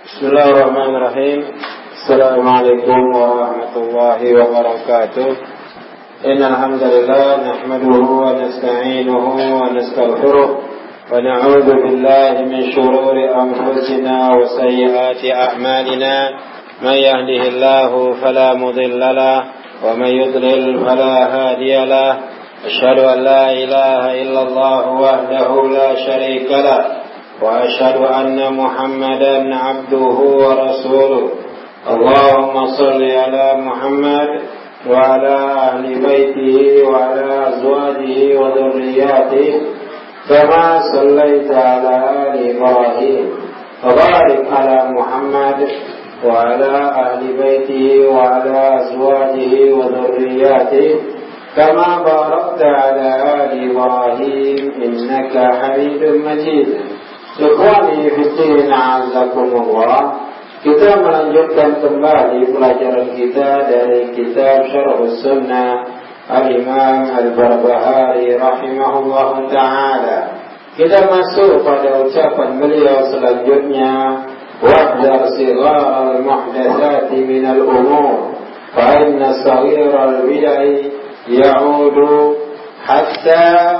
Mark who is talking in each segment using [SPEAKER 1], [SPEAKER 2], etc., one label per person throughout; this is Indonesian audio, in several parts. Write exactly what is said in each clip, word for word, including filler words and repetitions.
[SPEAKER 1] Bismillahirrahmanirrahim. Assalamualaikum warahmatullahi wabarakatuh. Innal hamdalillah nahmaduhu wa nasta'inuhu wa nastaghfiruh wa na'udzu billahi min shururi anfusina wa sayyiati a'malina. Man yahdihillahu fala mudilla lahu wa man yudlil fala hadiya lahu. Asyhadu an la ilaha illallah wahdahu la syarika lahu وأشهد أن محمدا عبده ورسوله اللهم صل على محمد وعلى أهل بيته وعلى أزواجه وذرياته كما صليت على آل إبراهيم وبارك على محمد وعلى أهل بيته وعلى أزواجه وذرياته كما باركت على آل إبراهيم إنك حميد مجيد. Ikhwani fiddin a'azakumullah. Kita melanjutkan kembali pelajaran kita dari kitab Syarh Sunnah Al-Imam Al-Barbahari rahimahullah ta'ala. Kita masuk pada ucapan beliau selanjutnya, wahdar sighar al-muhdatsati min al-umur fa inna saghir al-bid'ah ya'udu hatta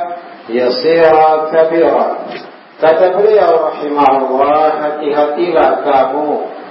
[SPEAKER 1] yasira kabira. Kata beliau rahimahullah, hati-hatilah kamu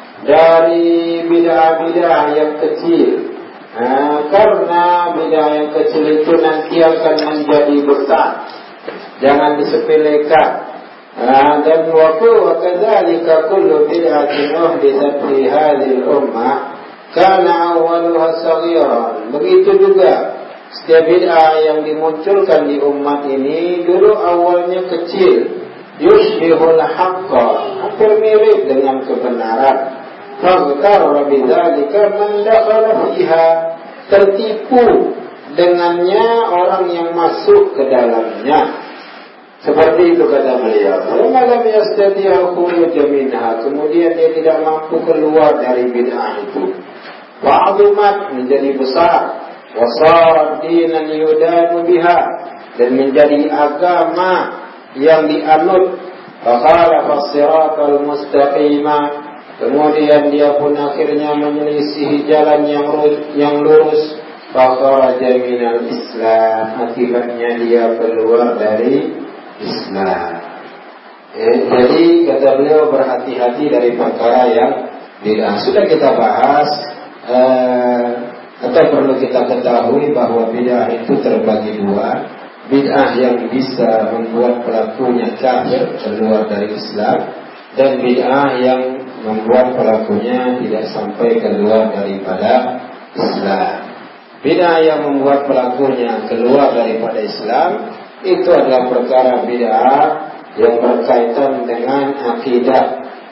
[SPEAKER 1] dari bid'ah-bid'ah yang kecil, nah, karena bid'ah yang kecil itu nanti akan menjadi besar. Jangan disepelekan. Nah, dan waktu wakadzalika kullu bid'atin uhditsat fi hadhil ummah kana awwaluha saghiran. Begitu juga setiap bid'ah yang dimunculkan di umat ini dulu awalnya kecil. Yushbihul haqqa, hampir mirip dengan kebenaran. Faghtarra bidzalika man dakhala fiha, tertipu dengannya orang yang masuk ke dalamnya. Seperti itu kata beliau. Falam yastati' al-khuruj minha, kemudian dia tidak mampu keluar dari bid'ah itu. Wa'adumat, menjadi besar. Wa sarat dinan yudanu biha, dan menjadi agama yang dianut. Fakhalafa as-siratal mustaqima, kemudian dia pun akhirnya menyelisihi jalan yang yang lurus. Fakharaja minal Islam, akibatnya dia keluar dari Islam. Eh, jadi kata beliau, berhati-hati dari perkara yang bid'ah. Sudah kita bahas, eh, atau perlu kita ketahui bahwa bid'ah itu terbagi dua. Bid'ah yang bisa membuat pelakunya kafir, keluar dari Islam, dan bid'ah yang membuat pelakunya tidak sampai keluar daripada Islam. Bid'ah yang membuat pelakunya keluar daripada Islam itu adalah perkara bid'ah yang berkaitan dengan akidah.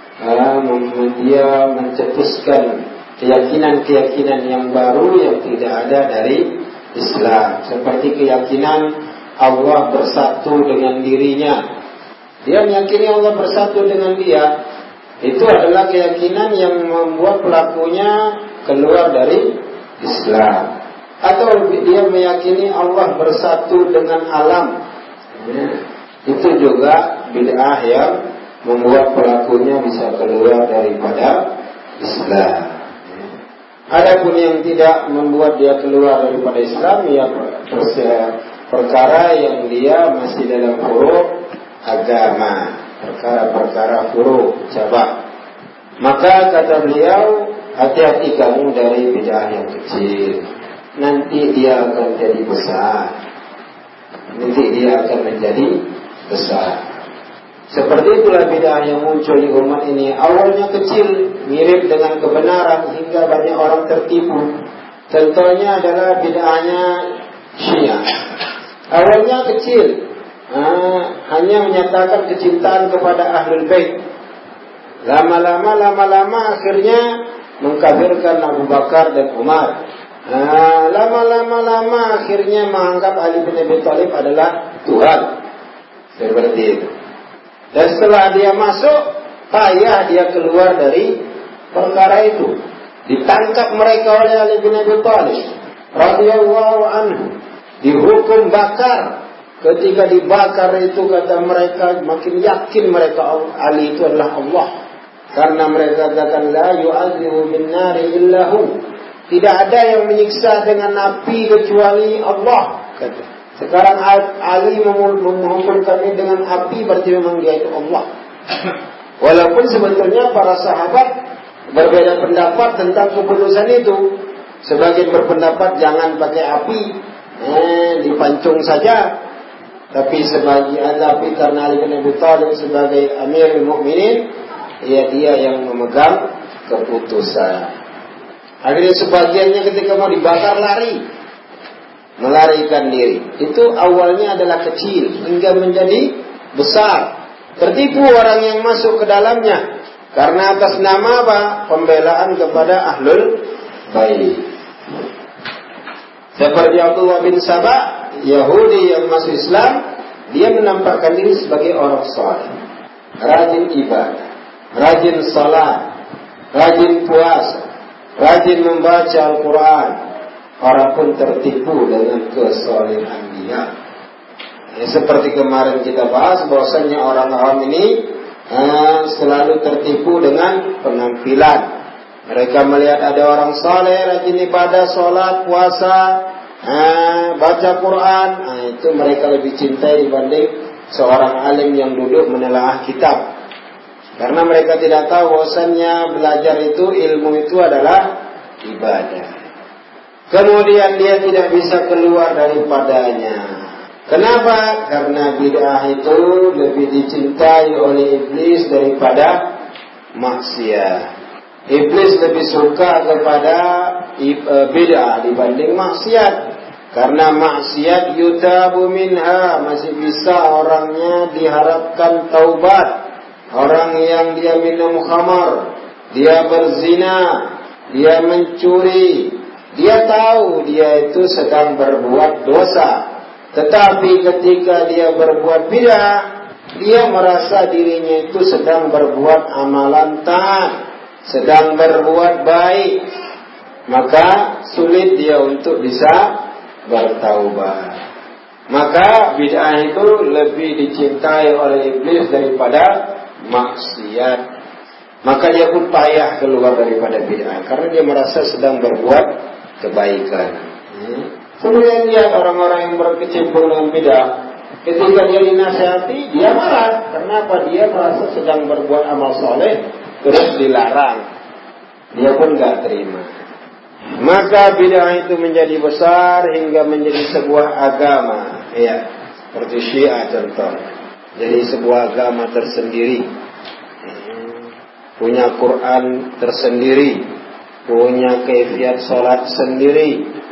[SPEAKER 1] Dia mencetuskan keyakinan-keyakinan yang baru yang tidak ada dari Islam, seperti keyakinan Allah bersatu dengan dirinya. Dia meyakini Allah bersatu dengan dia. Itu adalah keyakinan yang membuat pelakunya keluar dari Islam. Atau dia meyakini Allah bersatu dengan alam, ya, itu juga bid'ah yang membuat pelakunya bisa keluar daripada Islam. Adapun yang tidak membuat dia keluar daripada Islam, ya perkara yang dia masih dalam furu' agama, perkara-perkara furu' cabang. Maka kata beliau, hati-hati kamu dari bid'ah yang kecil. Nanti dia akan jadi besar. Nanti dia akan menjadi besar. Seperti itulah bid'ah yang muncul di umat ini. Awalnya kecil, mirip dengan kebenaran hingga banyak orang tertipu. Contohnya adalah bid'ahnya Syiah. Awalnya kecil, ah, hanya menyatakan kecintaan kepada Ahlul Bait. Lama-lama, lama-lama akhirnya mengkafirkan Abu Bakar dan Umar. Ah, lama-lama, lama akhirnya menganggap Ali bin Abi Thalib adalah Tuhan. Seperti itu. Dan setelah dia masuk, payah dia keluar dari perkara itu. Ditangkap mereka oleh Ali bin Abi Thalib radhiyallahu anhu. Dihukum bakar. Ketika dibakar itu kata mereka, makin yakin mereka Ali itu adalah Allah. Karena mereka katakan la yu'adzibu bin nari illahu. Tidak ada yang menyiksa dengan api kecuali Allah. Kata. Sekarang Ali menghukum kami dengan api, berarti memang dia itu Allah. Walaupun sebetulnya para sahabat berbeda pendapat tentang keputusan itu. Sebagian berpendapat jangan pakai api, eh, dipancung saja. Tapi sebagian tapi karena Ali bin Abi Thalib sebagai Amirul Mukminin, ya dia yang memegang keputusan. Akhirnya sebagiannya ketika mau dibakar lari, melarikan diri. Itu awalnya adalah kecil hingga menjadi besar. Tertipu orang yang masuk ke dalamnya karena atas nama apa? Pembelaan kepada ahlul bait. Seperti Abdullah bin Sabah, Yahudi yang masuk Islam, dia menampakkan diri sebagai orang saleh, rajin ibadah, rajin salat, rajin puasa, rajin membaca Al-Quran. Orang pun tertipu dengan kesalehan dia. Ya, seperti kemarin kita bahas bahwasanya orang awam ini eh, selalu tertipu dengan penampilan. Mereka melihat ada orang saleh, rajin ibadah, salat, puasa, eh, baca Quran, nah, itu mereka lebih cintai dibanding seorang alim yang duduk menelaah kitab. Karena mereka tidak tahu bahwasannya belajar itu, ilmu itu adalah ibadah. Kemudian dia tidak bisa keluar daripadanya. Kenapa? Karena bid'ah itu lebih dicintai oleh iblis daripada maksiat. Iblis lebih suka kepada bid'ah dibanding maksiat. Karena maksiat yutabu minha, masih bisa orangnya diharapkan taubat. Orang yang dia minum khamar, dia berzina, dia mencuri, dia tahu dia itu sedang berbuat dosa. Tetapi ketika dia berbuat bid'ah, dia merasa dirinya itu sedang berbuat amalan taat, sedang berbuat baik. Maka sulit dia untuk bisa bertaubat. Maka bid'ah itu lebih dicintai oleh iblis daripada maksiat. Maka dia pun payah keluar daripada bid'ah karena dia merasa sedang berbuat kebaikan. Hmm. Kemudian lihat orang-orang yang berkecimpung dengan bid'ah, ketika dia dinasihati, dia marah. Kenapa? Dia merasa sedang berbuat amal soleh, terus dilarang. Dia pun gak terima. Maka bid'ah itu menjadi besar hingga menjadi sebuah agama. Ya, seperti Syiah contoh. Jadi sebuah agama tersendiri. Punya Quran tersendiri, punya kaifiat salat sendiri,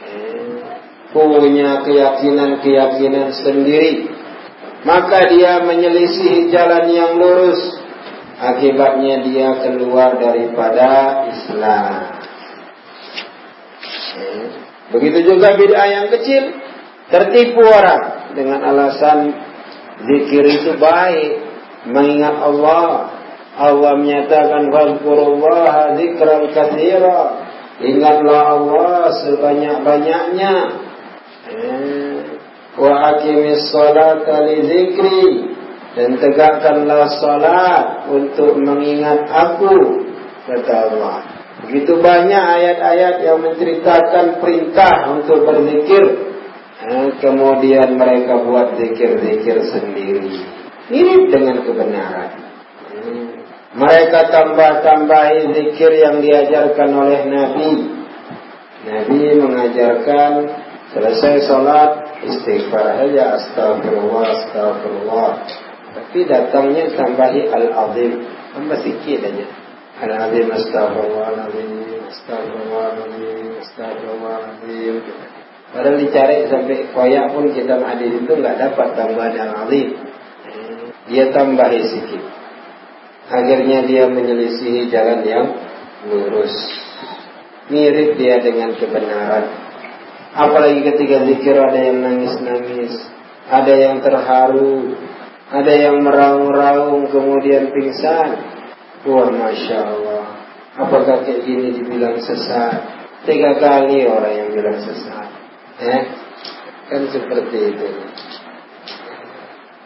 [SPEAKER 1] punya keyakinan-keyakinan sendiri. Maka dia menyelisihi jalan yang lurus. Akibatnya dia keluar daripada Islam. Begitu juga bid'ah yang kecil, tertipu orang dengan alasan zikir itu baik, mengingat Allah. Allah menyatakan wazkurullaha dzikran katsira. Ingatlah Allah sebanyak-banyaknya. Wa aqimis sholata li dzikri, dan tegakkanlah salat untuk mengingat aku, kata Allah. Begitu banyak ayat-ayat yang menceritakan perintah untuk berzikir. Kemudian mereka buat zikir-zikir sendiri, mirip dengan kebenaran. Mereka tambah-tambahi zikir yang diajarkan oleh Nabi. Nabi mengajarkan selesai sholat istighfar aja, astagfirullah, astagfirullah. Tapi datangnya tambahi al-azim, tambah sikit aja. Al-azim, astagfirullahaladzim, astagfirullahaladzim, astagfirullahaladzim. Padahal dicari sampai koyak pun kita hadis itu nggak dapat tambahan al-azim. Dia tambahi sikit. Akhirnya dia menyelisihi jalan yang lurus. Mirip dia dengan kebenaran. Apalagi ketika zikir ada yang nangis-nangis, ada yang terharu, ada yang meraung-raung kemudian pingsan. Wah, Masya Allah. Apakah kayak gini dibilang sesat? Tiga kali orang yang bilang sesat. Eh? Kan seperti itu.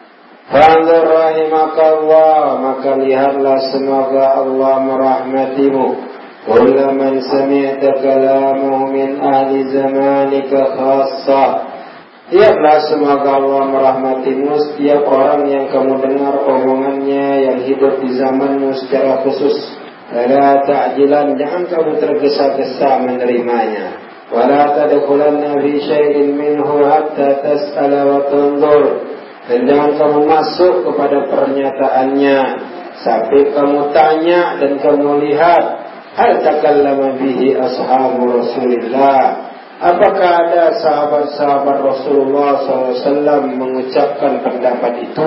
[SPEAKER 1] Fanzur rahimakallah, maka lihatlah semoga Allah merahmatimu. Kulla man sami'ta kalamuhu min ahli zamanika khassah. Lihatlah semoga Allah merahmatimu setiap orang yang kamu dengar omongannya yang hidup di zamanmu secara khusus. La ta'jilan, jangan kamu tergesa-gesa menerimanya. Wala tadkhulanna fi syai'in minhu hatta tas'ala wa tanzur. Dan jangan kamu masuk kepada pernyataannya sampai kamu tanya dan kamu lihat. Hal takallama bihi ashabu Rasulillah. Apakah ada sahabat-sahabat Rasulullah shallallahu alaihi wasallam mengucapkan pendapat itu?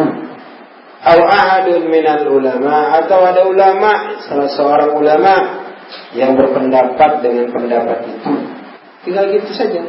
[SPEAKER 1] Aw ahadun minal ulama, atau ada ulama, salah seorang ulama yang berpendapat dengan pendapat itu. Tinggal gitu saja.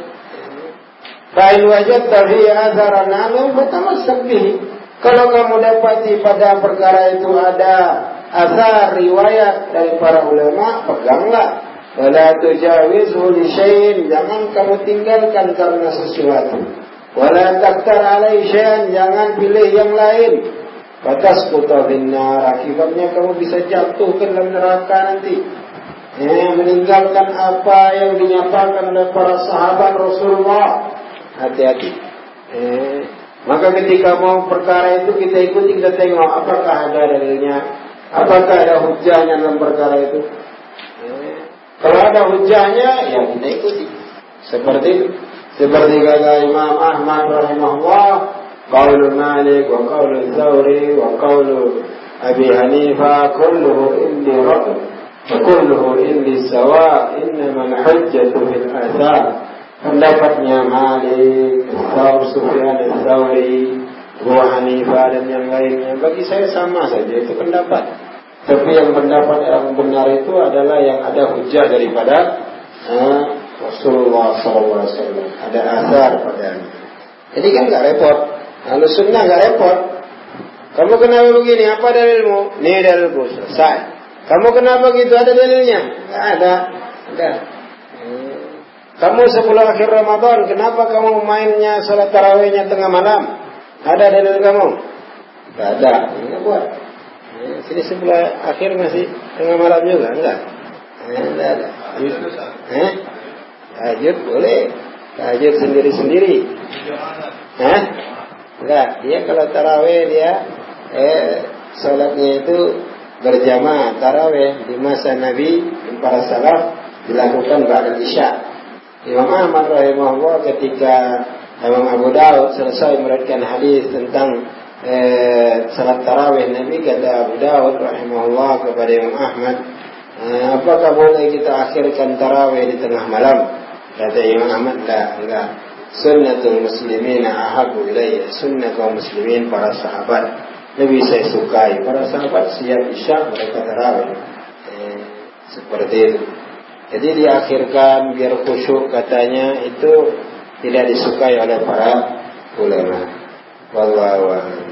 [SPEAKER 1] Fa'in wajadta fi atharan anhum fatamassak bihi. Kalau kamu dapati pada perkara itu ada athar riwayat dari para ulama, peganglah. Wala tujawizhu li syai'in, jangan kamu tinggalkan karena sesuatu. Wala taktar alai syai'an, jangan pilih yang lain. Fatasquta binnar, akibatnya kamu bisa jatuh ke dalam neraka nanti. Eh, meninggalkan apa yang dinyatakan oleh para sahabat Rasulullah. Hati-hati. Eh, maka ketika mau perkara itu kita ikuti, kita tengok apakah ada dalilnya, apakah ada hujahnya dalam perkara itu. Eh, kalau ada hujahnya, ya kita ikuti. Seperti itu. Seperti kata Imam Ahmad rahimahullah, qaulu Malik wa qaulu Tsawri wa qaulu Abi Hanifah kulluhu indi ra'y wa kulluhu indi sawa, innamal hujjatu fil athar. Pendapatnya Malik, Tsawri, Sufyan Tsawri, Abu Hanifah dan yang lainnya bagi saya sama saja, itu pendapat. Tapi yang pendapat yang benar itu adalah yang ada hujah daripada uh, Rasulullah shallallahu alaihi wasallam, ada asar padanya. Jadi kan nggak repot. Kalau sunnah nggak repot. Kamu kenapa begini? Apa dalilmu? Ini dalilku, selesai. Kamu kenapa gitu? Ada dalilnya? Nggak ada. Ada. Kamu sebelum akhir Ramadan, kenapa kamu mainnya salat tarawihnya tengah malam? Ada dalil kamu? Nggak ada. Nggak buat. Sini sebelah akhir masih tengah malam juga, enggak? Enggak ada. Eh? Tahajud boleh. Tahajud sendiri-sendiri. Hah? Enggak. Dia kalau tarawih dia eh salatnya itu berjamaah tarawih di masa Nabi para salaf dilakukan ba'da Isya. Imam Ahmad rahimahullah ketika Imam Abu Daud selesai meriwayatkan hadis tentang eh, salat tarawih Nabi, kata Abu Daud rahimahullah kepada Imam Ahmad, eh, apakah boleh kita akhirkan tarawih di tengah malam? Kata Imam Ahmad, enggak, enggak. Sunnatul muslimin ahabu ilayya, sunnah kaum muslimin para sahabat lebih saya sukai. Para sahabat siap isya mereka tarawih. Eh, seperti itu. Jadi diakhirkan biar khusyuk, katanya itu tidak disukai oleh para ulama. Wallahu a'lam.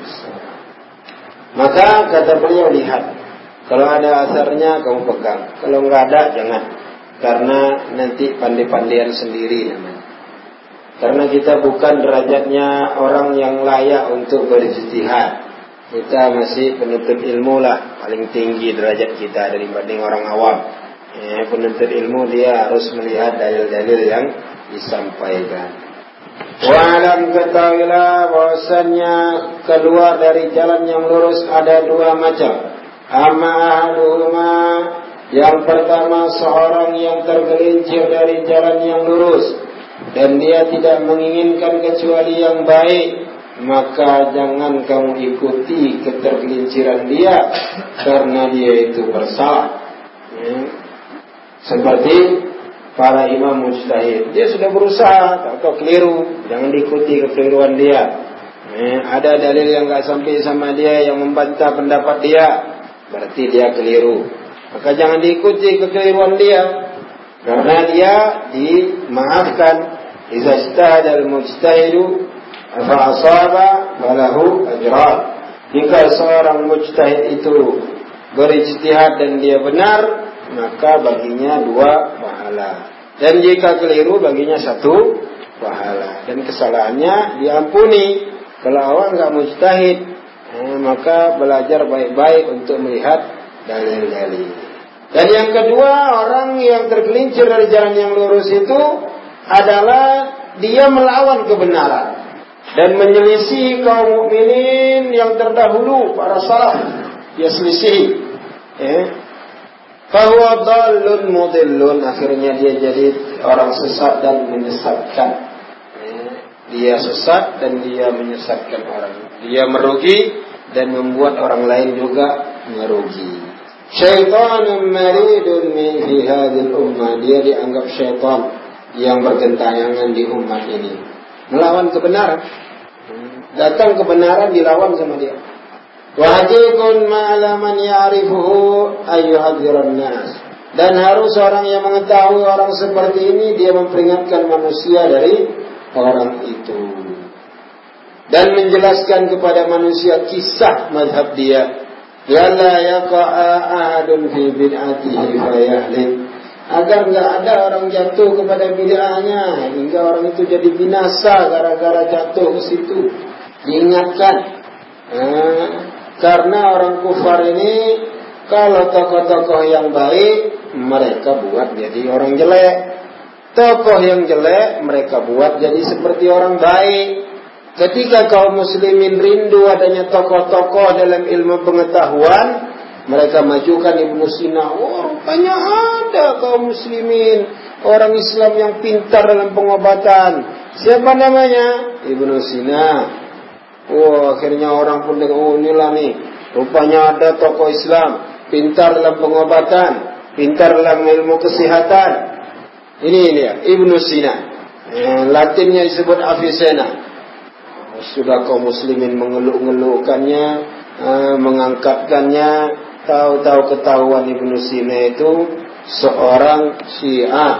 [SPEAKER 1] Maka kata beliau, lihat, kalau ada asarnya kamu pegang, kalau nggak ada jangan, karena nanti pandai-pandaian sendiri namanya. Karena kita bukan derajatnya orang yang layak untuk berijtihad. Kita masih penuntut ilmu lah, paling tinggi derajat kita dibanding orang awam. Eh, penuntut ilmu dia harus melihat dalil-dalil yang disampaikan. Wa'alam, ketahuilah bahwasannya keluar dari jalan yang lurus ada dua macam. Amma ahaduhuma, yang pertama seorang yang tergelincir dari jalan yang lurus dan dia tidak menginginkan kecuali yang baik, maka jangan kamu ikuti ketergelinciran dia karena dia itu bersalah. Ya. Seperti para imam mujtahid, dia sudah berusaha atau keliru, jangan diikuti kekeliruan dia. Eh, ada dalil yang nggak sampai sama dia yang membantah pendapat dia, berarti dia keliru. Maka jangan diikuti kekeliruan dia, karena dia dimaafkan. Idza ijtahada al-mujtahidu fa asaba falahu ajran. Jika seorang mujtahid itu berijtihad dan dia benar, maka baginya dua pahala. Dan jika keliru baginya satu pahala. Dan kesalahannya diampuni. Kalau awal nggak mujtahid, eh, maka belajar baik-baik untuk melihat dalil-dalil. Dan yang kedua, orang yang tergelincir dari jalan yang lurus itu adalah dia melawan kebenaran dan menyelisih kaum mukminin yang terdahulu, para salaf. Dia selisih, eh. Fahuwa dhallun mudillun, akhirnya dia jadi orang sesat dan menyesatkan. Dia sesat dan dia menyesatkan orang. Dia merugi dan membuat orang lain juga merugi. Syaitanun maridun min fi hadhil ummah, dia dianggap syaitan yang bergentayangan di umat ini. Melawan kebenaran. Datang kebenaran dilawan sama dia. Wajibun ma'alaman ya'rifuhu ayyuhadziran nas. Dan harus orang yang mengetahui orang seperti ini, dia memperingatkan manusia dari orang itu. Dan menjelaskan kepada manusia kisah mazhab dia. Yalla yaqa'a ahadun fi bid'atihi fayahlik. Agar enggak ada orang jatuh kepada bid'ahnya hingga orang itu jadi binasa gara-gara jatuh ke situ. Diingatkan. Nah, karena orang kufar ini kalau tokoh-tokoh yang baik mereka buat jadi orang jelek. Tokoh yang jelek mereka buat jadi seperti orang baik. Ketika kaum muslimin rindu adanya tokoh-tokoh dalam ilmu pengetahuan, mereka majukan Ibnu Sina. Oh, rupanya ada kaum muslimin, orang Islam yang pintar dalam pengobatan. Siapa namanya? Ibnu Sina. Oh, akhirnya orang pun dengar, oh inilah nih, rupanya ada tokoh Islam pintar dalam pengobatan, pintar dalam ilmu kesehatan. Ini dia, Ibnu Sina. Eh, Latinnya disebut Avicenna. Sudah kaum muslimin mengeluk-ngelukkannya, eh, mengangkatkannya. Tahu-tahu ketahuan Ibnu Sina itu seorang Syiah,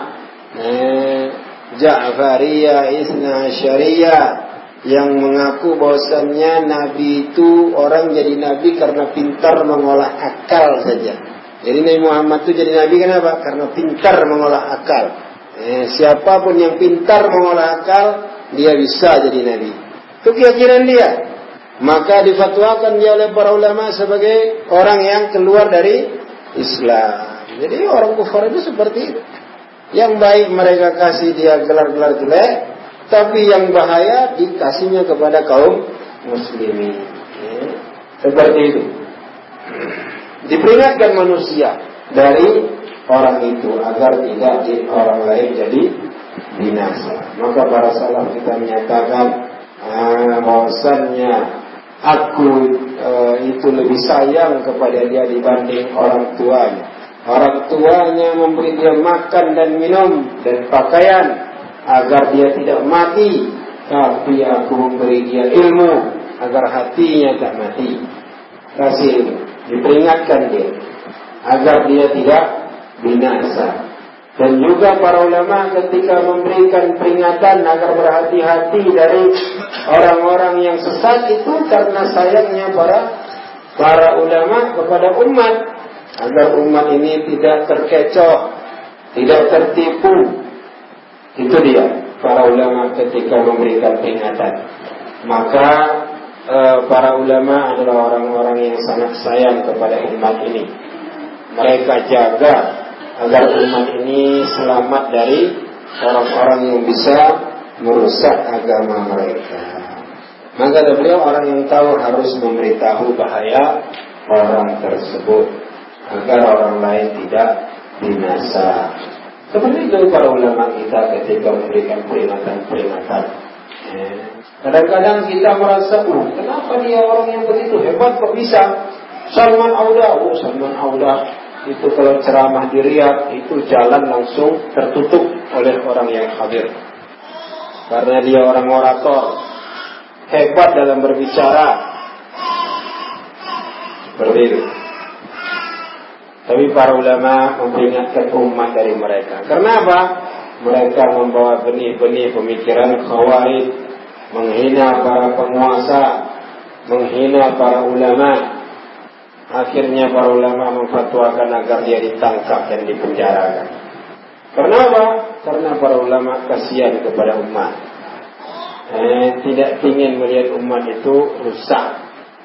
[SPEAKER 1] eh, Ja'fariyah, Isna Syariah, yang mengaku bahwasannya Nabi itu orang jadi Nabi karena pintar mengolah akal saja. Jadi Nabi Muhammad itu jadi Nabi kenapa? Karena pintar mengolah akal. Eh, siapapun yang pintar mengolah akal, dia bisa jadi Nabi. Itu keyakinan dia. Maka difatwakan dia oleh para ulama sebagai orang yang keluar dari Islam. Jadi orang kufar itu seperti itu. Yang baik mereka kasih dia gelar-gelar jelek, tapi yang bahaya dikasihnya kepada kaum muslimin. Ya, seperti itu. Diperingatkan manusia dari orang itu agar tidak di orang lain jadi binasa. Maka para salaf kita menyatakan ah, bahwasannya aku uh, itu lebih sayang kepada dia dibanding orang tuanya. Orang tuanya memberi dia makan dan minum dan pakaian agar dia tidak mati, tapi aku memberi dia ilmu agar hatinya tak mati. Kasih ilmu, diperingatkan dia agar dia tidak binasa. Dan juga para ulama ketika memberikan peringatan agar berhati-hati dari orang-orang yang sesat itu karena sayangnya para para ulama kepada umat, agar umat ini tidak terkecoh, tidak tertipu. Itu dia para ulama ketika memberikan peringatan. Maka e, para ulama adalah orang-orang yang sangat sayang kepada umat ini. Mereka jaga agar umat ini selamat dari orang-orang yang bisa merusak agama mereka. Maka ada beliau orang yang tahu harus memberitahu bahaya orang tersebut agar orang lain tidak binasa. Seperti itu para ulama kita ketika memberikan peringatan-peringatan. Kadang-kadang kita merasa, oh, kenapa dia orang yang begitu hebat kok bisa? Salman Auda, oh Salman Auda itu kalau ceramah di Riyadh itu jalan langsung tertutup oleh orang yang hadir. Karena dia orang orator, hebat dalam berbicara. Seperti itu. Tapi para ulama memperingatkan umat dari mereka. Karena apa? Mereka membawa benih-benih pemikiran khawarij, menghina para penguasa, menghina para ulama. Akhirnya para ulama memfatwakan agar dia ditangkap dan dipenjarakan. Karena apa? Karena para ulama kasihan kepada umat. Eh, tidak ingin melihat umat itu rusak.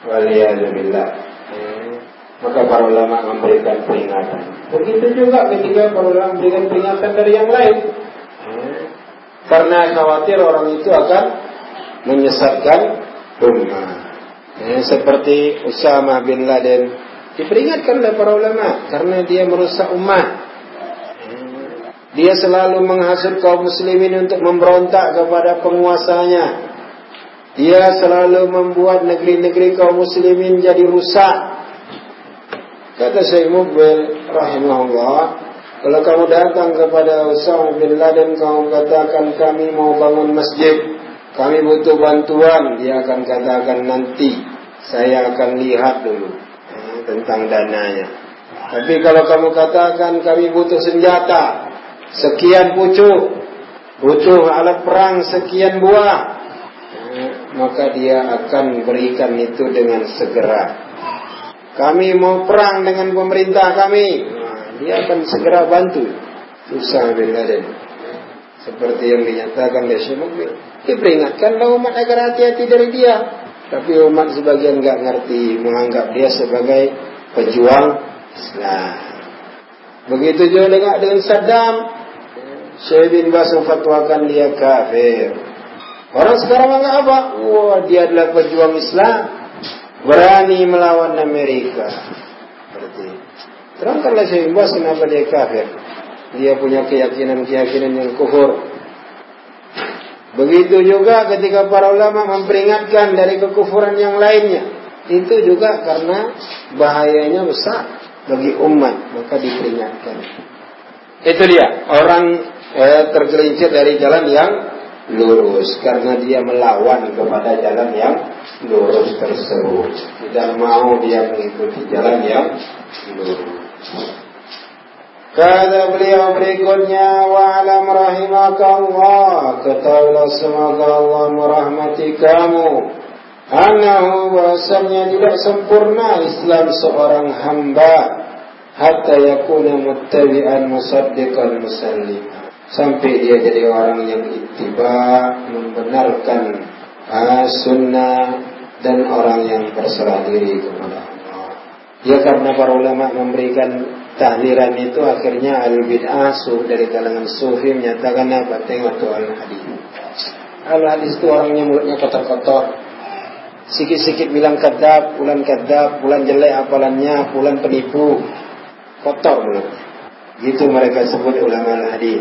[SPEAKER 1] Waliyadzubillah. Eh, maka para ulama memberikan peringatan. Begitu juga ketika para ulama memberikan peringatan dari yang lain. Eh, karena khawatir orang itu akan menyesatkan ummah. Eh, seperti Usama bin Laden diperingatkan oleh para ulama karena dia merusak ummah. Eh, dia selalu menghasut kaum muslimin untuk memberontak kepada penguasanya. Dia selalu membuat negeri-negeri kaum muslimin jadi rusak. Kata Syekh Muqbil rahimahullah, kalau kamu datang kepada Usama bin Laden, kamu katakan kami mau bangun masjid, kami butuh bantuan, dia akan katakan nanti saya akan lihat dulu eh, tentang dananya. Tapi kalau kamu katakan kami butuh senjata sekian pucuk, butuh alat perang sekian buah, maka dia akan berikan itu dengan segera. Kami mau perang dengan pemerintah kami, nah, dia akan segera bantu. Usama bin Laden, seperti yang dinyatakan oleh Syekh Muqbil. Diperingatkanlah umat agar hati-hati dari dia. Tapi umat sebagian enggak ngerti, menganggap dia sebagai pejuang Islam. Begitu juga dengan, dengan Saddam. Syekh bin Baz fatwakan dia kafir. Orang sekarang menganggap apa? Wah, dia adalah pejuang Islam, berani melawan Amerika. Berarti terangkanlah Syekh Baz kenapa dia kafir. Dia punya keyakinan-keyakinan yang kufur. Begitu juga ketika para ulama memperingatkan dari kekufuran yang lainnya, itu juga karena bahayanya besar bagi umat, maka diperingatkan. Itu dia orang eh, tergelincir dari jalan yang lurus karena dia melawan kepada jalan yang lurus tersebut. Tidak mau dia mengikuti jalan yang lurus. Kata beliau berikutnya, wa'alam rahimakallah, ketahuilah semoga Allah merahmati kamu, annahu bahasanya tidak sempurna Islam seorang hamba hatta yakuna muttabi'an musaddiqan musallim, sampai dia jadi orang yang ittiba, membenarkan uh, sunnah, dan orang yang berserah diri kepada Allah. Ya, karena para ulama memberikan tahliran itu, akhirnya al-bid'ah dari kalangan sufi menyatakan apa? Tengok tu al-hadis. Al-hadis itu orangnya mulutnya kotor-kotor, sikit-sikit bilang kadzab, pulan kadzab, pulan jelek hafalannya, pulan penipu, kotor mulutnya. Gitu mereka sebut ulama al-hadis.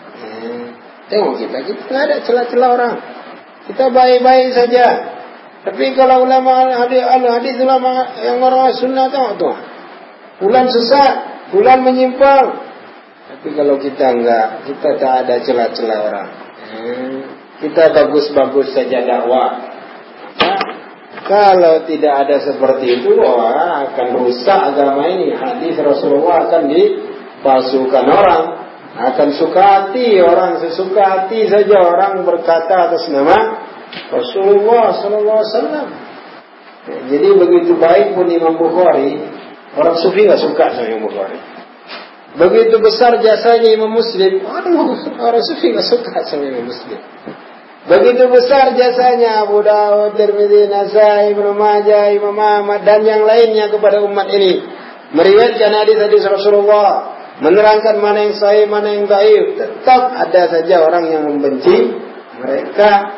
[SPEAKER 1] Tengok kita, kita tidak ada celah-celah orang, kita baik-baik saja. Tapi kalau ulama al-hadis, al-hadis ulama yang orang sunnah, tengok tu, pulan sesat, pulan menyimpang. Tapi kalau kita enggak, kita tak ada celah-celah orang. Hmm. Kita bagus-bagus saja dakwah. Nah, kalau tidak ada seperti itu, wah, akan rusak agama ini. Hadis Rasulullah akan dipalsukan orang. Akan suka hati orang, sesuka hati saja orang berkata atas nama Rasulullah sallallahu alaihi wasallam. Jadi begitu baik pun Imam Bukhari, orang sufi nggak suka sama Imam Bukhari. Begitu besar jasanya Imam Muslim, orang, orang sufi nggak suka sama Imam Muslim. Begitu besar jasanya Abu Dawud, Tirmidzi, Nasai, Ibnu Majah, Imam Ahmad dan yang lainnya kepada umat ini, meriwayatkan hadis-hadis Rasulullah, menerangkan mana yang sahih, mana yang dhaif, tetap ada saja orang yang membenci mereka.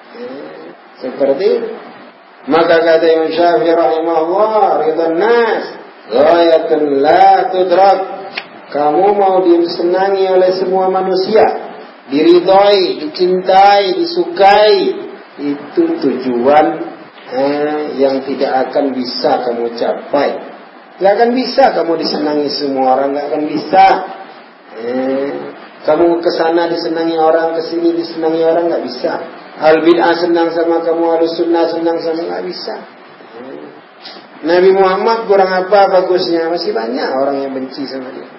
[SPEAKER 1] Seperti itu. Maka kata Imam Syafi'i rahimahullah, ridhan nas ghayatun la tudrak. Kamu mau disenangi oleh semua manusia, diridhoi, dicintai, disukai, itu tujuan eh, yang tidak akan bisa kamu capai. Gak akan bisa kamu disenangi semua orang, gak akan bisa. Eh, kamu kesana disenangi orang, kesini disenangi orang, gak bisa. Al-bid'ah senang sama kamu, al-sunnah senang sama, gak bisa. Eh, Nabi Muhammad kurang apa bagusnya? Masih banyak orang yang benci sama dia.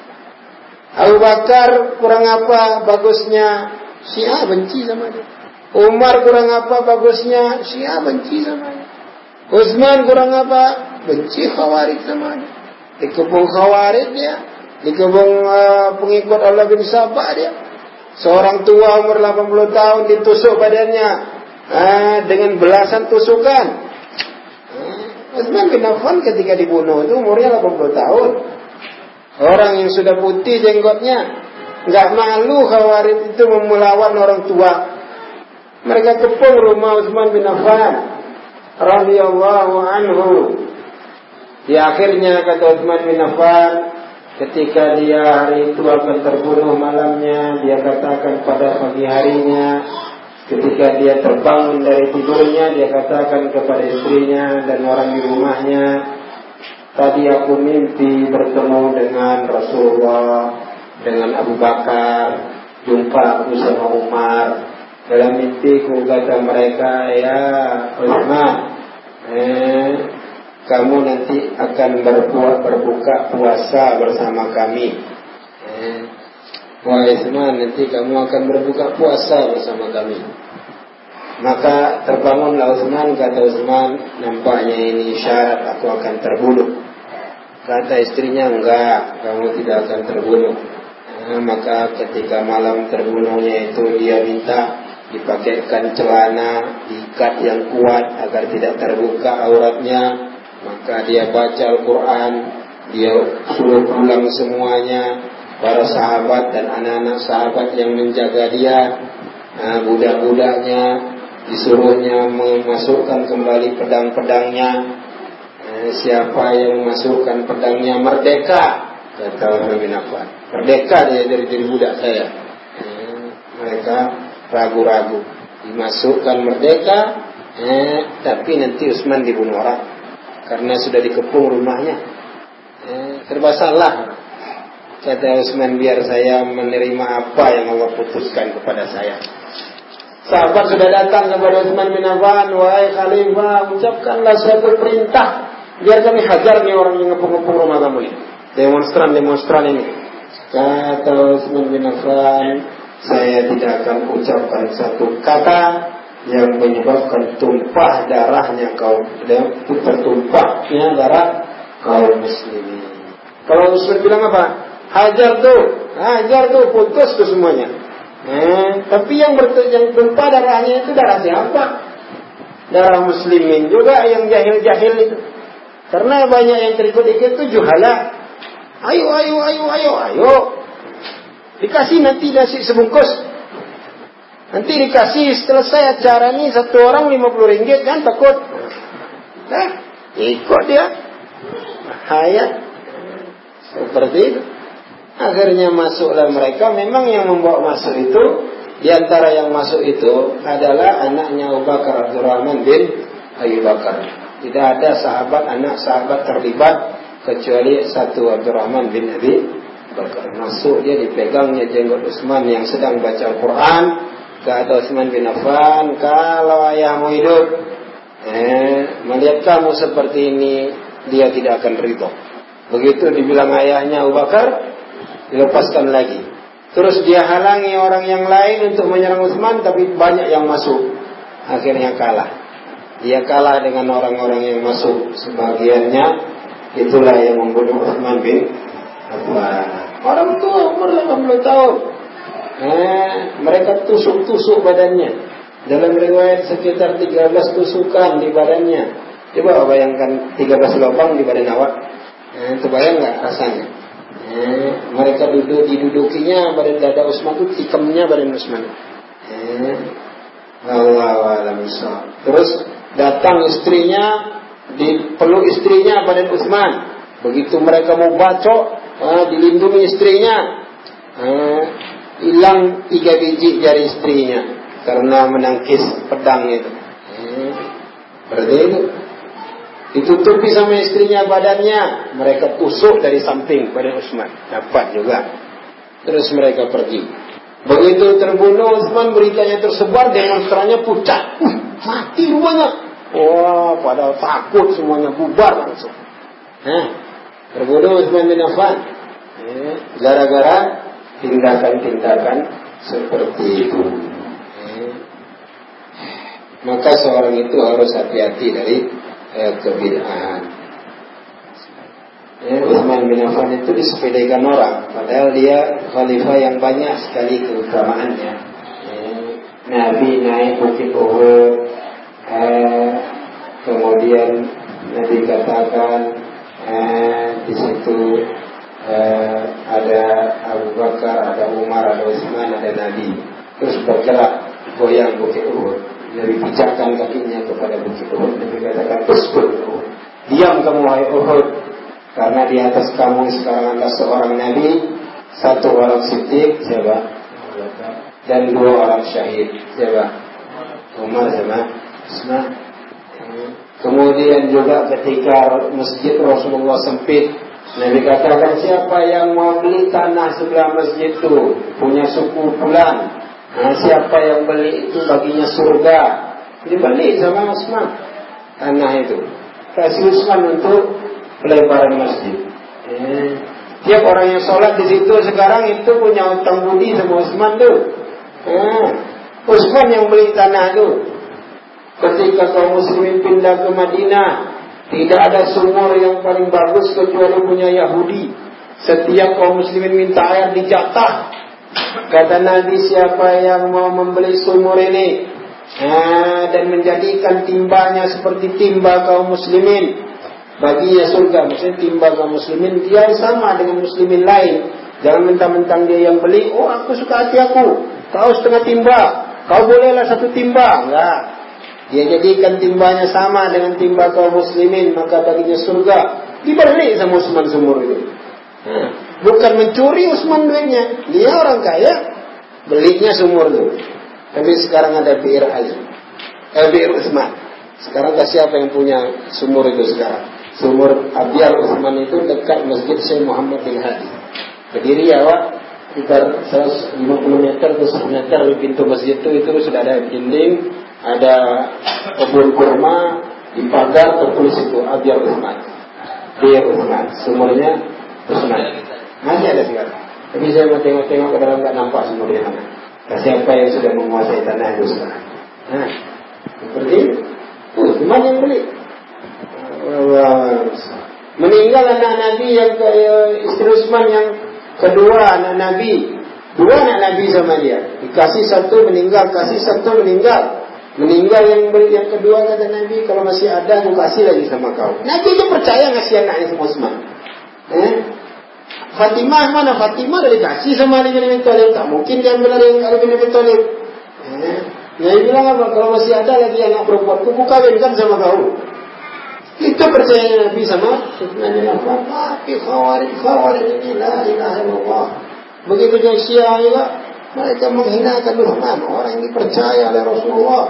[SPEAKER 1] Abu Bakar kurang apa bagusnya? Syiah benci sama dia. Umar kurang apa bagusnya? Syiah benci sama dia. Utsman kurang apa? Benci Khawarij sama dia. Dikepung Khawarij dia, dikepung uh, pengikut Allah bin Sabah dia. Seorang tua umur delapan puluh tahun ditusuk badannya uh, dengan belasan tusukan. Uh, Utsman bin Affan ketika dibunuh itu umurnya delapan puluh tahun. Orang yang sudah putih jenggotnya, nggak malu Khawarij itu melawan orang tua. Mereka kepung rumah Utsman bin Affan radhiyallahu anhu. Di akhirnya kata Utsman bin Affan, ketika dia hari itu akan terbunuh malamnya, dia katakan pada pagi harinya, ketika dia terbangun dari tidurnya, dia katakan kepada istrinya dan orang di rumahnya, tadi aku mimpi bertemu dengan Rasulullah, dengan Abu Bakar, jumpa aku sama Umar. Dalam mimpiku kata mereka, ya Utsman, eh, kamu nanti akan berbuka, berbuka puasa bersama kami. Eh, Wahai Utsman, nanti kamu akan berbuka puasa bersama kami. Maka terbangunlah Utsman, kata Utsman, nampaknya ini syarat aku akan terbunuh. Kata istrinya, enggak, kamu tidak akan terbunuh. Nah, maka ketika malam terbunuhnya itu dia minta dipakaikan celana, diikat yang kuat agar tidak terbuka auratnya. Maka dia baca Al-Quran, dia suruh pulang semuanya, para sahabat dan anak-anak sahabat yang menjaga dia, nah, budak-budaknya disuruhnya memasukkan kembali pedang-pedangnya. Nah, siapa yang memasukkan pedangnya merdeka, kata Utsman bin Affan. Merdeka dia dari jadi budak saya. Nah, mereka ragu-ragu, dimasukkan merdeka, eh, tapi nanti Utsman dibunuh orang karena sudah dikepung rumahnya. Eh, serba salah. Kata Utsman, biar saya menerima apa yang Allah putuskan kepada saya. Sahabat sudah datang kepada Utsman bin Affan, wahai Khalifah, ucapkanlah suatu perintah, biar kami hajar nih orang yang ngepung-ngepung rumah kamu ini, demonstran-demonstran ini. Kata Utsman bin Affan, saya tidak akan ucapkan satu kata yang menyebabkan tumpah darahnya kaum, tertumpahnya darah kaum muslimin. Kalau Utsman bilang apa? Hajar tuh, hajar tuh, putus tuh semuanya. Eh, tapi yang bertu- yang tumpah darahnya itu darah siapa? Darah muslimin juga, yang jahil-jahil itu. Karena banyak yang terikut-ikut itu juhala. Ayo, ayo, ayo, ayo, ayo. Dikasih nanti nasi sebungkus. Nanti dikasih selesai acara ini satu orang lima puluh ringgit, kan takut. Nah, ikut dia. Bahaya. Seperti itu. Akhirnya masuklah mereka. Memang yang membawa masuk itu, di antara yang masuk itu adalah anaknya Abu Bakar, Abdurrahman bin Abi Bakar. Tidak ada sahabat, anak sahabat terlibat kecuali satu, Abdurrahman bin Abi Bakar. Masuk, dia dipegangnya jenggot Utsman yang sedang baca Al-Quran. Kata Utsman bin Affan, kalau ayahmu hidup, eh, melihat kamu seperti ini, dia tidak akan ridho. Begitu dibilang ayahnya Abu Bakar, dilepaskan lagi. Terus dia halangi orang yang lain untuk menyerang Utsman, tapi banyak yang masuk. Akhirnya kalah. Dia kalah dengan orang-orang yang masuk. Sebagiannya itulah yang membunuh Utsman bin Affan. Orang tua umur delapan puluh tahun. Eh, mereka tusuk-tusuk badannya. Dalam riwayat sekitar tiga belas tusukan di badannya. Coba bayangkan tiga belas lubang di badan awak. Eh, itu bayang nggak rasanya? Eh, mereka duduk didudukinya badan dada Utsman itu tikamnya badan Utsman. Eh, Allah alam. Terus datang istrinya, dipeluk istrinya badan Utsman. Begitu mereka mau bacok, eh, dilindungi istrinya. Eh, hilang tiga biji jari istrinya karena menangkis pedang itu. Eh, berarti itu. Ditutupi sama istrinya badannya, mereka tusuk dari samping pada Utsman, dapat juga. Terus mereka pergi. Begitu terbunuh Utsman, beritanya tersebar, demonstrannya pucat. Uh, mati rupanya. Wah, pada takut semuanya, bubar langsung. Nah, terbunuh Utsman bin Affan. Eh, gara-gara tindakan-tindakan seperti itu. Eh, maka seorang itu harus hati-hati dari Eh, kebid'ahan. Eh, Utsman bin Affan itu disepelekan orang, padahal dia khalifah yang banyak sekali keutamaannya. Eh, Nabi naik bukit Uhud, eh, kemudian Nabi katakan eh, di situ eh, ada Abu Bakar, ada Umar, ada Utsman, ada Nabi. Terus bergerak goyang bukit Uhud. Nabi pijakkan kakinya kepada bukit Uhud. Nabi katakan, "Usbut Uhud, diam kamu wahai Uhud, karena di atas kamu sekarang adalah seorang Nabi, satu orang siddiq, siapa? Dan dua orang syahid, siapa? Umar sama Utsman." Kemudian juga ketika masjid Rasulullah sempit, Nabi katakan, siapa yang mau beli tanah sebelah masjid itu, punya suku fulan, nah, siapa yang beli itu baginya surga. Dibeli sama Utsman tanah itu, kasih Utsman untuk pelebaran masjid. eh. Tiap orang yang sholat di situ sekarang itu punya utang budi sama Utsman tuh. eh. Utsman yang beli tanah itu. Ketika kaum muslimin pindah ke Madinah, tidak ada sumur yang paling bagus kecuali punya Yahudi. Setiap kaum muslimin minta air dijatah. Kata Nabi, siapa yang mau membeli sumur ini nah, dan menjadikan timbanya seperti timba kaum muslimin, baginya surga. Maksudnya timba kaum muslimin dia sama dengan muslimin lain. Jangan mentang-mentang dia yang beli, oh aku suka hati aku, kau setengah timba, kau bolehlah satu timba. Enggak, dia jadikan timbanya sama dengan timba kaum muslimin, maka baginya surga. Dibeli sama Utsman sumur itu. Nah, bukan mencuri Utsman duitnya, dia orang kaya, belinya sumur itu. Tapi sekarang ada Bir Ali, eh, Bir Utsman. Sekarang tak siapa yang punya sumur itu sekarang. Sumur Abyar Utsman itu dekat Masjid Syekh Muhammad bin Hadi. Berdiri ya Wak, sekitar seratus lima puluh meter atau seratus meter dari pintu masjid itu, itu sudah ada dinding, ada kebun kurma, di pagar tertulis itu Abyar Utsman, Bir Utsman, sumurnya Utsman. Masih ada sekarang. Tapi saya mau tengok-tengok ke dalam, tak nampak sumurnya mana. Siapa yang sudah menguasai tanah itu sekarang. Nah, seperti itu. Utsman yang beli. Meninggal anak Nabi yang ke, istri Utsman yang kedua, anak Nabi. Dua anak Nabi sama dia. Dikasih satu meninggal, kasih satu meninggal. Meninggal yang beli yang kedua, kata Nabi, kalau masih ada aku kasih lagi sama kau. Nabi dia percaya ngasih anaknya sama Utsman. Eh? Fatimah mana? Fatimah dah dikasih sama Ali bin Abi Thalib. Tak mungkin dia ambil dari Ali bin Abi Thalib. Eh? Nabi bilang apa? Kalau masih ada lagi anak perempuan, aku kawinkan sama kau. Itu percayanya Nabi sama Nabi Muhammad. Tapi khawarij khawarij ini la ilaha illallah. Begitu yang Syiah juga, mereka menghinakan Utsman, orang yang dipercaya oleh Rasulullah.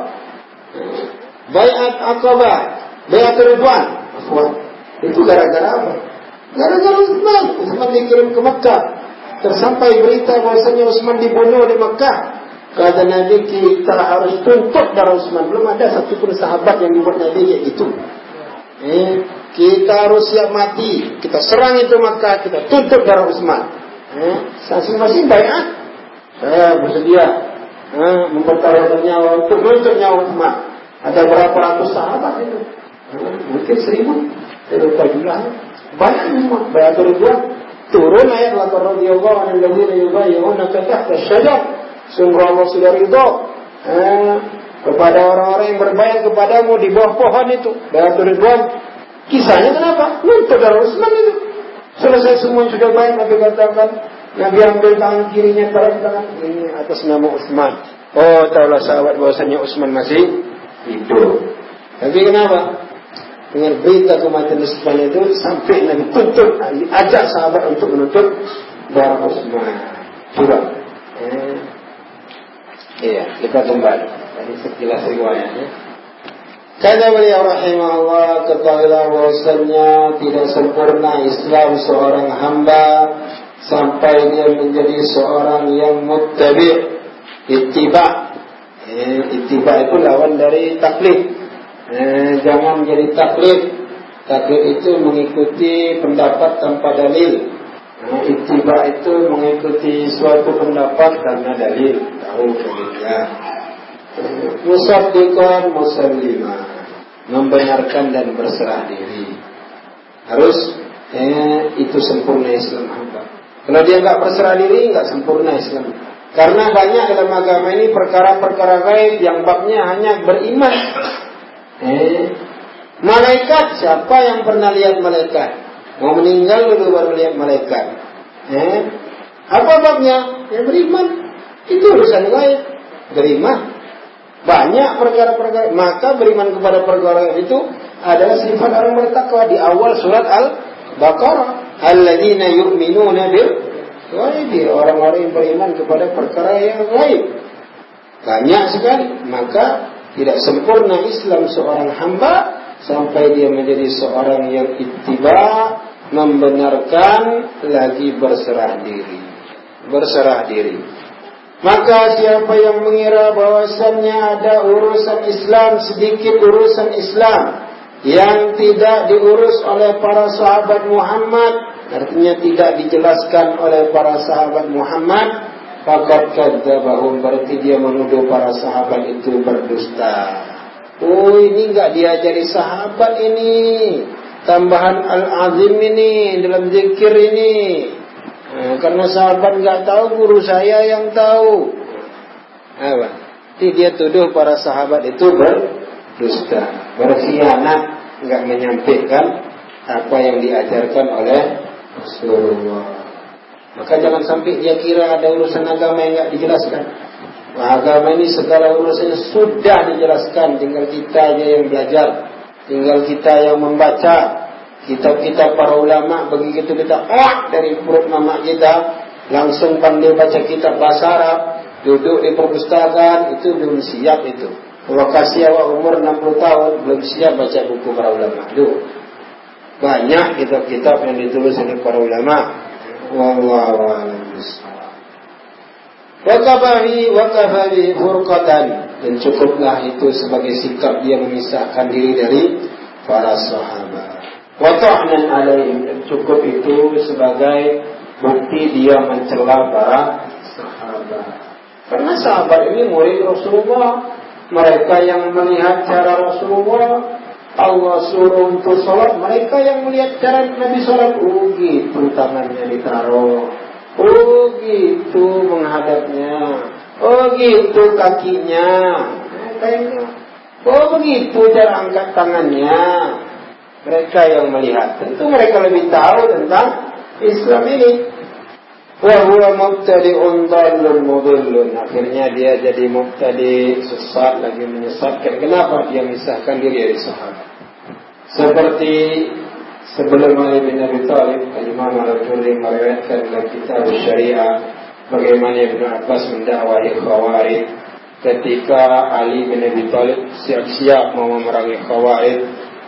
[SPEAKER 1] Baiat Aqabah, Baiat Ridwan. Itu gara-gara apa? Gara-gara Utsman. Utsman dikirim ke Mekah. Tersampai berita bahwasanya Utsman dibunuh di Mekah. Kata Nabi, kita harus tuntut darah Utsman. Belum ada satupun sahabat yang dibuat Nabi kayak gitu. Eh, kita harus siap mati. Kita serang itu Mekah, kita tuntut darah Utsman. Eh, masing-masing baiat. Saya bersedia eh, mempertaruhkan nyawa untuk menuntut nyawa Utsman. Ada berapa ratus sahabat itu? Eh, mungkin seribu. Saya lupa jumlahnya. Banyak semua. Baiat Ridwan. Turun ayat laqad radiyallahu 'anil ladzina yubayyi'unaka tahta asy-syajar. Sungguh Allah sudah ridha eh, kepada orang-orang yang berbayat kepadamu di bawah pohon itu. Baiat Ridwan. Kisahnya kenapa? Nuntut darah Utsman itu. Selesai semua sudah baik, Nabi katakan, Nabi ambil tangan kirinya, taruh tangan ini atas nama Utsman. Oh, tahulah sahabat bahwasanya Utsman masih hidup. Tapi kenapa? Dengan berita kematian Utsman itu sampai Nabi tuntut, ajak sahabat untuk menuntut darah Utsman. Curang. Eh. Iya, kita kembali. Tadi sekilas riwayatnya. Kata beliau rahimahullah, ketahuilah bahwasanya tidak sempurna Islam seorang hamba sampai dia menjadi seorang yang muttabi', ittiba'. Eh, ittiba' itu lawan dari taklid. Eh, jangan menjadi taklid. Taklid itu mengikuti pendapat tanpa dalil. Nah, ittiba' itu mengikuti suatu pendapat karena dalil. Tahu dalilnya. Musaddiqan musallima, membenarkan dan berserah diri. Harus eh, itu sempurna Islam hamba. Kalau dia enggak berserah diri, enggak sempurna Islam. Karena banyak dalam agama ini perkara-perkara gaib yang babnya hanya beriman. Eh, Malaikat, siapa yang pernah lihat malaikat? Mau meninggal dulu baru lihat malaikat. Eh? Apa babnya? Ya beriman. Itu urusan gaib. Beriman. Banyak perkara-perkara. Maka beriman kepada perkara itu adalah sifat orang bertakwa di awal surat Al-Baqarah. Alladzina yu'minuna bil ghaib. Orang-orang yang beriman kepada perkara yang gaib. Banyak sekali. Maka tidak sempurna Islam seorang hamba sampai dia menjadi seorang yang ittiba, membenarkan lagi berserah diri. Berserah diri. Maka siapa yang mengira bahwasannya ada urusan Islam, sedikit urusan Islam yang tidak diurus oleh para sahabat Muhammad, artinya tidak dijelaskan oleh para sahabat Muhammad, faqad kadzdzabahum, berarti dia menuduh para sahabat itu berdusta. Oh, ini enggak diajari sahabat ini. Tambahan al-azim ini dalam zikir ini. Nah, karena sahabat enggak tahu, guru saya yang tahu. Apa? Jadi dia tuduh para sahabat itu berdusta, berkhianat, enggak menyampaikan apa yang diajarkan oleh Rasulullah. Maka jangan sampai dia kira ada urusan agama yang enggak dijelaskan. Nah, agama ini segala urusannya sudah dijelaskan, tinggal kita aja yang belajar, tinggal kita yang membaca kitab-kitab para ulama. Begitu kita ah dari perut mama kita langsung pandai baca kitab bahasa Arab, duduk di perpustakaan, itu belum siap itu. Kalau kasih awak umur enam puluh tahun belum siap baca buku para ulama. Duh, banyak kitab-kitab yang ditulis oleh para ulama. Wallahu a'lam bishawab. Wakabahi wakabahi furqatan, dan cukuplah itu sebagai sikap dia memisahkan diri dari para sahabat. Wa ta'nan alaihim, dan cukup itu sebagai bukti dia mencela para sahabat. Karena sahabat ini murid Rasulullah, mereka yang melihat cara Rasulullah, Allah suruh untuk sholat, mereka yang melihat cara Nabi sholat. Oh gitu tangannya ditaruh, oh gitu menghadapnya, oh gitu kakinya, oh begitu cara angkat tangannya. Mereka yang melihat, tentu mereka lebih tahu tentang Islam ini. Wa huwa mubtadi'un dhallun mudhillun, akhirnya dia jadi mubtadi, sesat lagi menyesatkan. Kenapa dia memisahkan diri dari sahabat? Seperti sebelum Ali bin Abi Thalib, Imam Al-Qurtubi meriwayatkan dalam kitab Syariah bagaimana Ibnu Abbas mendakwahi Khawarij. Ketika Ali bin Abi Thalib siap-siap mau memerangi Khawarij,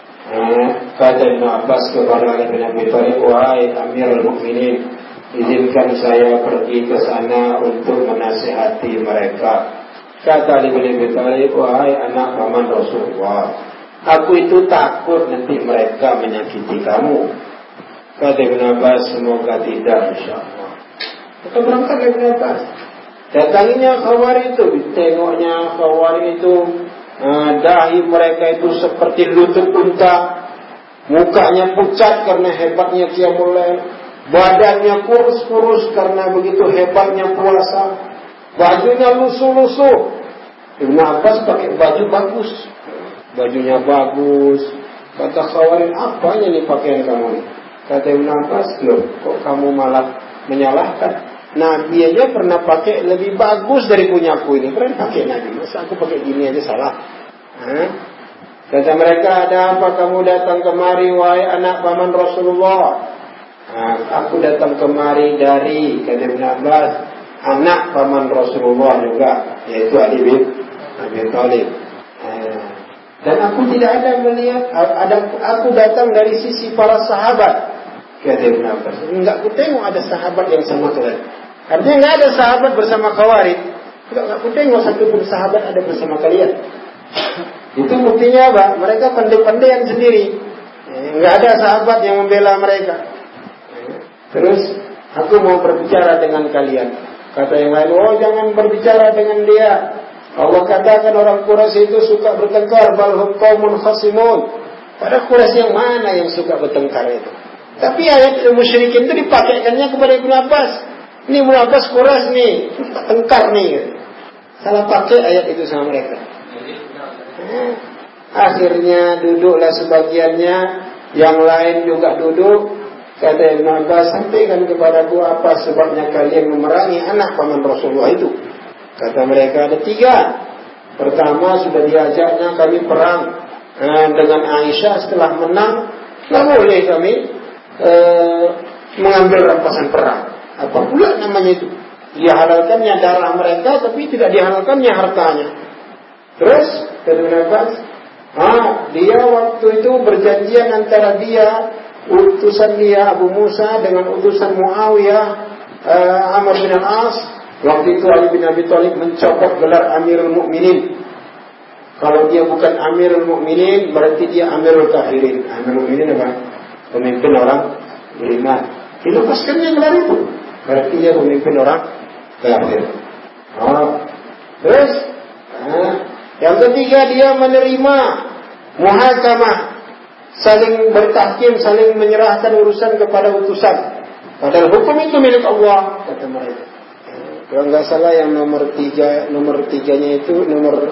[SPEAKER 1] kata Ibnu Abbas kepada Ali bin Abi Thalib, wahai Amirul Mukminin, izinkan saya pergi ke sana untuk menasihati mereka. Kata Ali bin Abi Thalib, wahai anak paman Rasulullah, aku itu takut nanti mereka menyakiti kamu. Kata Ibnu Abbas, semoga tidak, insyaallah. Kita berangkat ke Ibnu Abbas. Datanginya Khawarij itu, ditengoknya Khawarij itu, nah, dahi mereka itu seperti lutut unta, mukanya pucat karena hebatnya qiyamul lail, badannya kurus-kurus karena begitu hebatnya puasa, bajunya lusuh-lusuh. Ibnu Abbas pakai baju bagus, bajunya bagus. Kata Khawarij, apanya nih pakaian kamu nih? Kata Ibnu Abbas, loh kok kamu malah menyalahkan? Nabi aja pernah pakai lebih bagus dari punyaku ini. Pernah pakai Nabi, masa aku pakai gini aja salah? Hah? Kata mereka, ada apa kamu datang kemari wahai anak paman Rasulullah? Nah, aku datang kemari dari, kata Ibnu Abbas, anak paman Rasulullah juga, yaitu Ali bin Abi Thalib. Nah, dan aku tidak ada melihat, ada aku datang dari sisi para sahabat. Kata Ibnu Abbas, enggak ku tengok ada sahabat yang sama kalian. Artinya enggak ada sahabat bersama Khawarij. Enggak, enggak ku tengok satu pun sahabat ada bersama kalian. Itu buktinya apa? Mereka pandai-pandaian sendiri. Enggak ada sahabat yang membela mereka. Terus aku mau berbicara dengan kalian. Kata yang lain, oh jangan berbicara dengan dia. Allah katakan orang Quraisy itu suka bertengkar, balhum qaumun khasimun. Pada Quraisy yang mana yang suka bertengkar itu? Tapi ayat musyrikin itu dipakaikannya kepada Ibnu Abbas. Ini Ibnu Abbas Quraisy nih, tengkar nih. Salah pakai ayat itu sama mereka. Akhirnya duduklah sebagiannya, yang lain juga duduk. Kata Ibn Abbas, sampaikan kepadaku apa sebabnya kalian memerangi anak paman Rasulullah itu. Kata mereka ada tiga. Pertama, sudah diajaknya kami perang eh, dengan Aisyah. Setelah menang, tidak boleh kami eh, mengambil rampasan perang. Apa pula namanya itu? Dihalalkannya darah mereka, tapi tidak dihalalkannya hartanya. Terus kata Ibn Abbas, ah, dia waktu itu berjanjian antara dia, utusan dia Abu Musa dengan utusan Muawiyah, uh, Amr bin Al-As. Waktu itu Ali bin Abi Thalib mencopot gelar Amirul Mukminin. Kalau dia bukan Amirul Mukminin, berarti dia Amirul Kafirin. Amirul Mukminin apa? Pemimpin orang beriman. Dilepaskannya gelar itu, berarti dia pemimpin orang kafir. Oh. Terus uh, yang ketiga, dia menerima muhakamah, saling bertahkim, saling menyerahkan urusan kepada utusan. Padahal hukum itu milik Allah, kata mereka. Kalau nggak salah yang nomor tiga, nomor tiganya itu nomor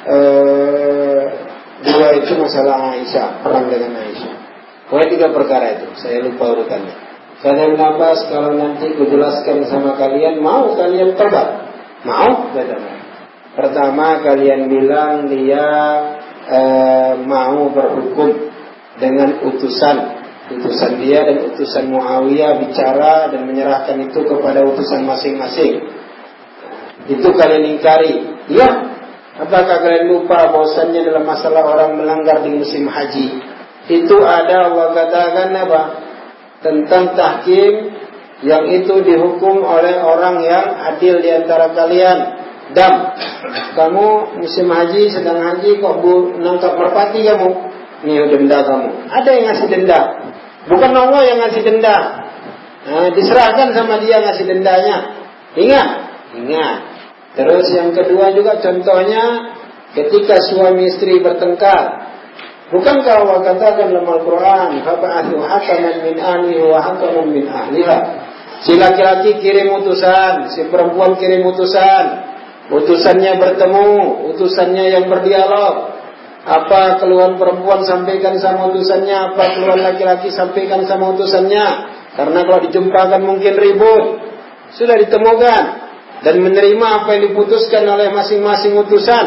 [SPEAKER 1] eh, dua itu masalah Aisyah, perang dengan Aisyah. Pokoknya tiga perkara itu, saya lupa urutannya. Kata Ibn Abbas, kalau nanti kujelaskan sama kalian, mau kalian tobat? Mau, kata mereka. Pertama, kalian bilang dia e, mau berhukum dengan utusan utusan dia dan utusan Muawiyah, bicara dan menyerahkan itu kepada utusan masing-masing. Itu kalian ingkari. Ya, apakah kalian lupa bahwasannya dalam masalah orang melanggar di musim haji itu ada Allah katakan apa? Tentang tahkim yang itu dihukum oleh orang yang adil di antara kalian. Dam, kamu musim haji, sedang haji kok bu nangkap merpati kamu, ini denda kamu. Ada yang ngasih denda, bukan Allah yang ngasih denda. Nah, diserahkan sama dia ngasih dendanya. Ingat, ingat. Terus yang kedua juga contohnya ketika suami istri bertengkar. Bukankah Allah katakan dalam Al-Quran, "Fab'athu hakaman min ahlihi wa hakaman min ahliha." Si laki-laki kirim utusan, si perempuan kirim utusan. Utusannya bertemu, utusannya yang berdialog. Apa keluhan perempuan sampaikan sama utusannya, apa keluhan laki-laki sampaikan sama utusannya. Karena kalau dijumpakan mungkin ribut. Sudah ditemukan dan menerima apa yang diputuskan oleh masing-masing utusan.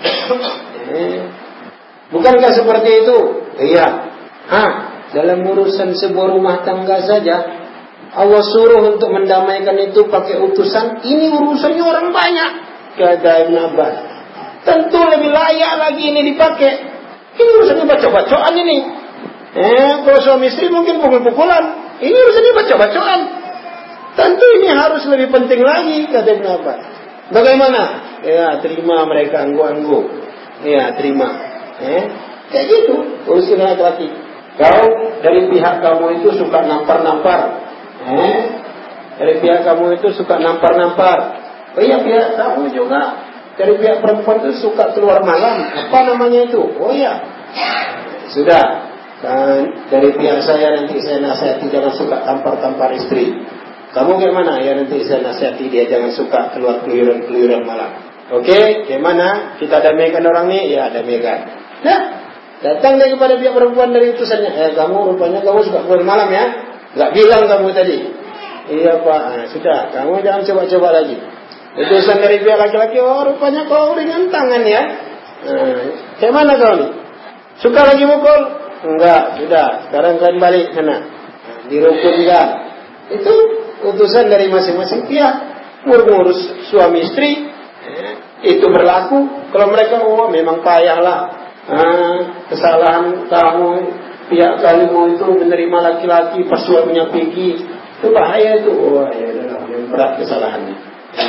[SPEAKER 1] Bukankah seperti itu? Iya. Hah, dalam urusan sebuah rumah tangga saja Allah suruh untuk mendamaikan itu pakai utusan. Ini urusannya orang banyak, kata Ibn Abbas. Tentu lebih layak lagi ini dipakai. Ini urusannya baca-bacaan ini. Eh, kalau suami istri mungkin pukul-pukulan. Ini urusannya baca-bacaan. Tentu ini harus lebih penting lagi, kata Ibn Abbas. Bagaimana? Ya, terima mereka anggu-anggu. Ya, terima. Eh, kayak gitu urusan laki-laki. Kau dari pihak kamu itu suka nampar-nampar. Eh, dari pihak kamu itu suka nampar-nampar. Oh iya, pihak kamu juga dari pihak perempuan itu suka keluar malam. Apa namanya itu? Oh iya. Sudah. Kan dari pihak saya nanti saya nasihati jangan suka tampar-tampar istri. Kamu gimana? Ya nanti saya nasihati dia jangan suka keluar keluyuran-keluyuran malam. Oke, gimana? Kita damaikan orang ini? Ya, damaikan. Nah, datang dia kepada pihak perempuan dari utusannya. Eh, kamu rupanya kamu suka keluar malam ya? Gak bilang kamu tadi. Iya Pak, nah, sudah. Kamu jangan coba-coba lagi. Utusan dari pihak laki-laki, oh rupanya kau ringan tangan ya. Nah, kayak mana kau nih? Suka lagi mukul? Enggak, sudah. Sekarang kalian balik sana. Nah, dirukunkan. Itu utusan dari masing-masing pihak. Ngurus suami istri. Eh, itu berlaku. Kalau mereka, oh memang payahlah. Ah, kesalahan kamu, pihak kamu itu menerima laki-laki pas suaminya pergi, itu bahaya itu. Oh ya adalah yang berat kesalahannya.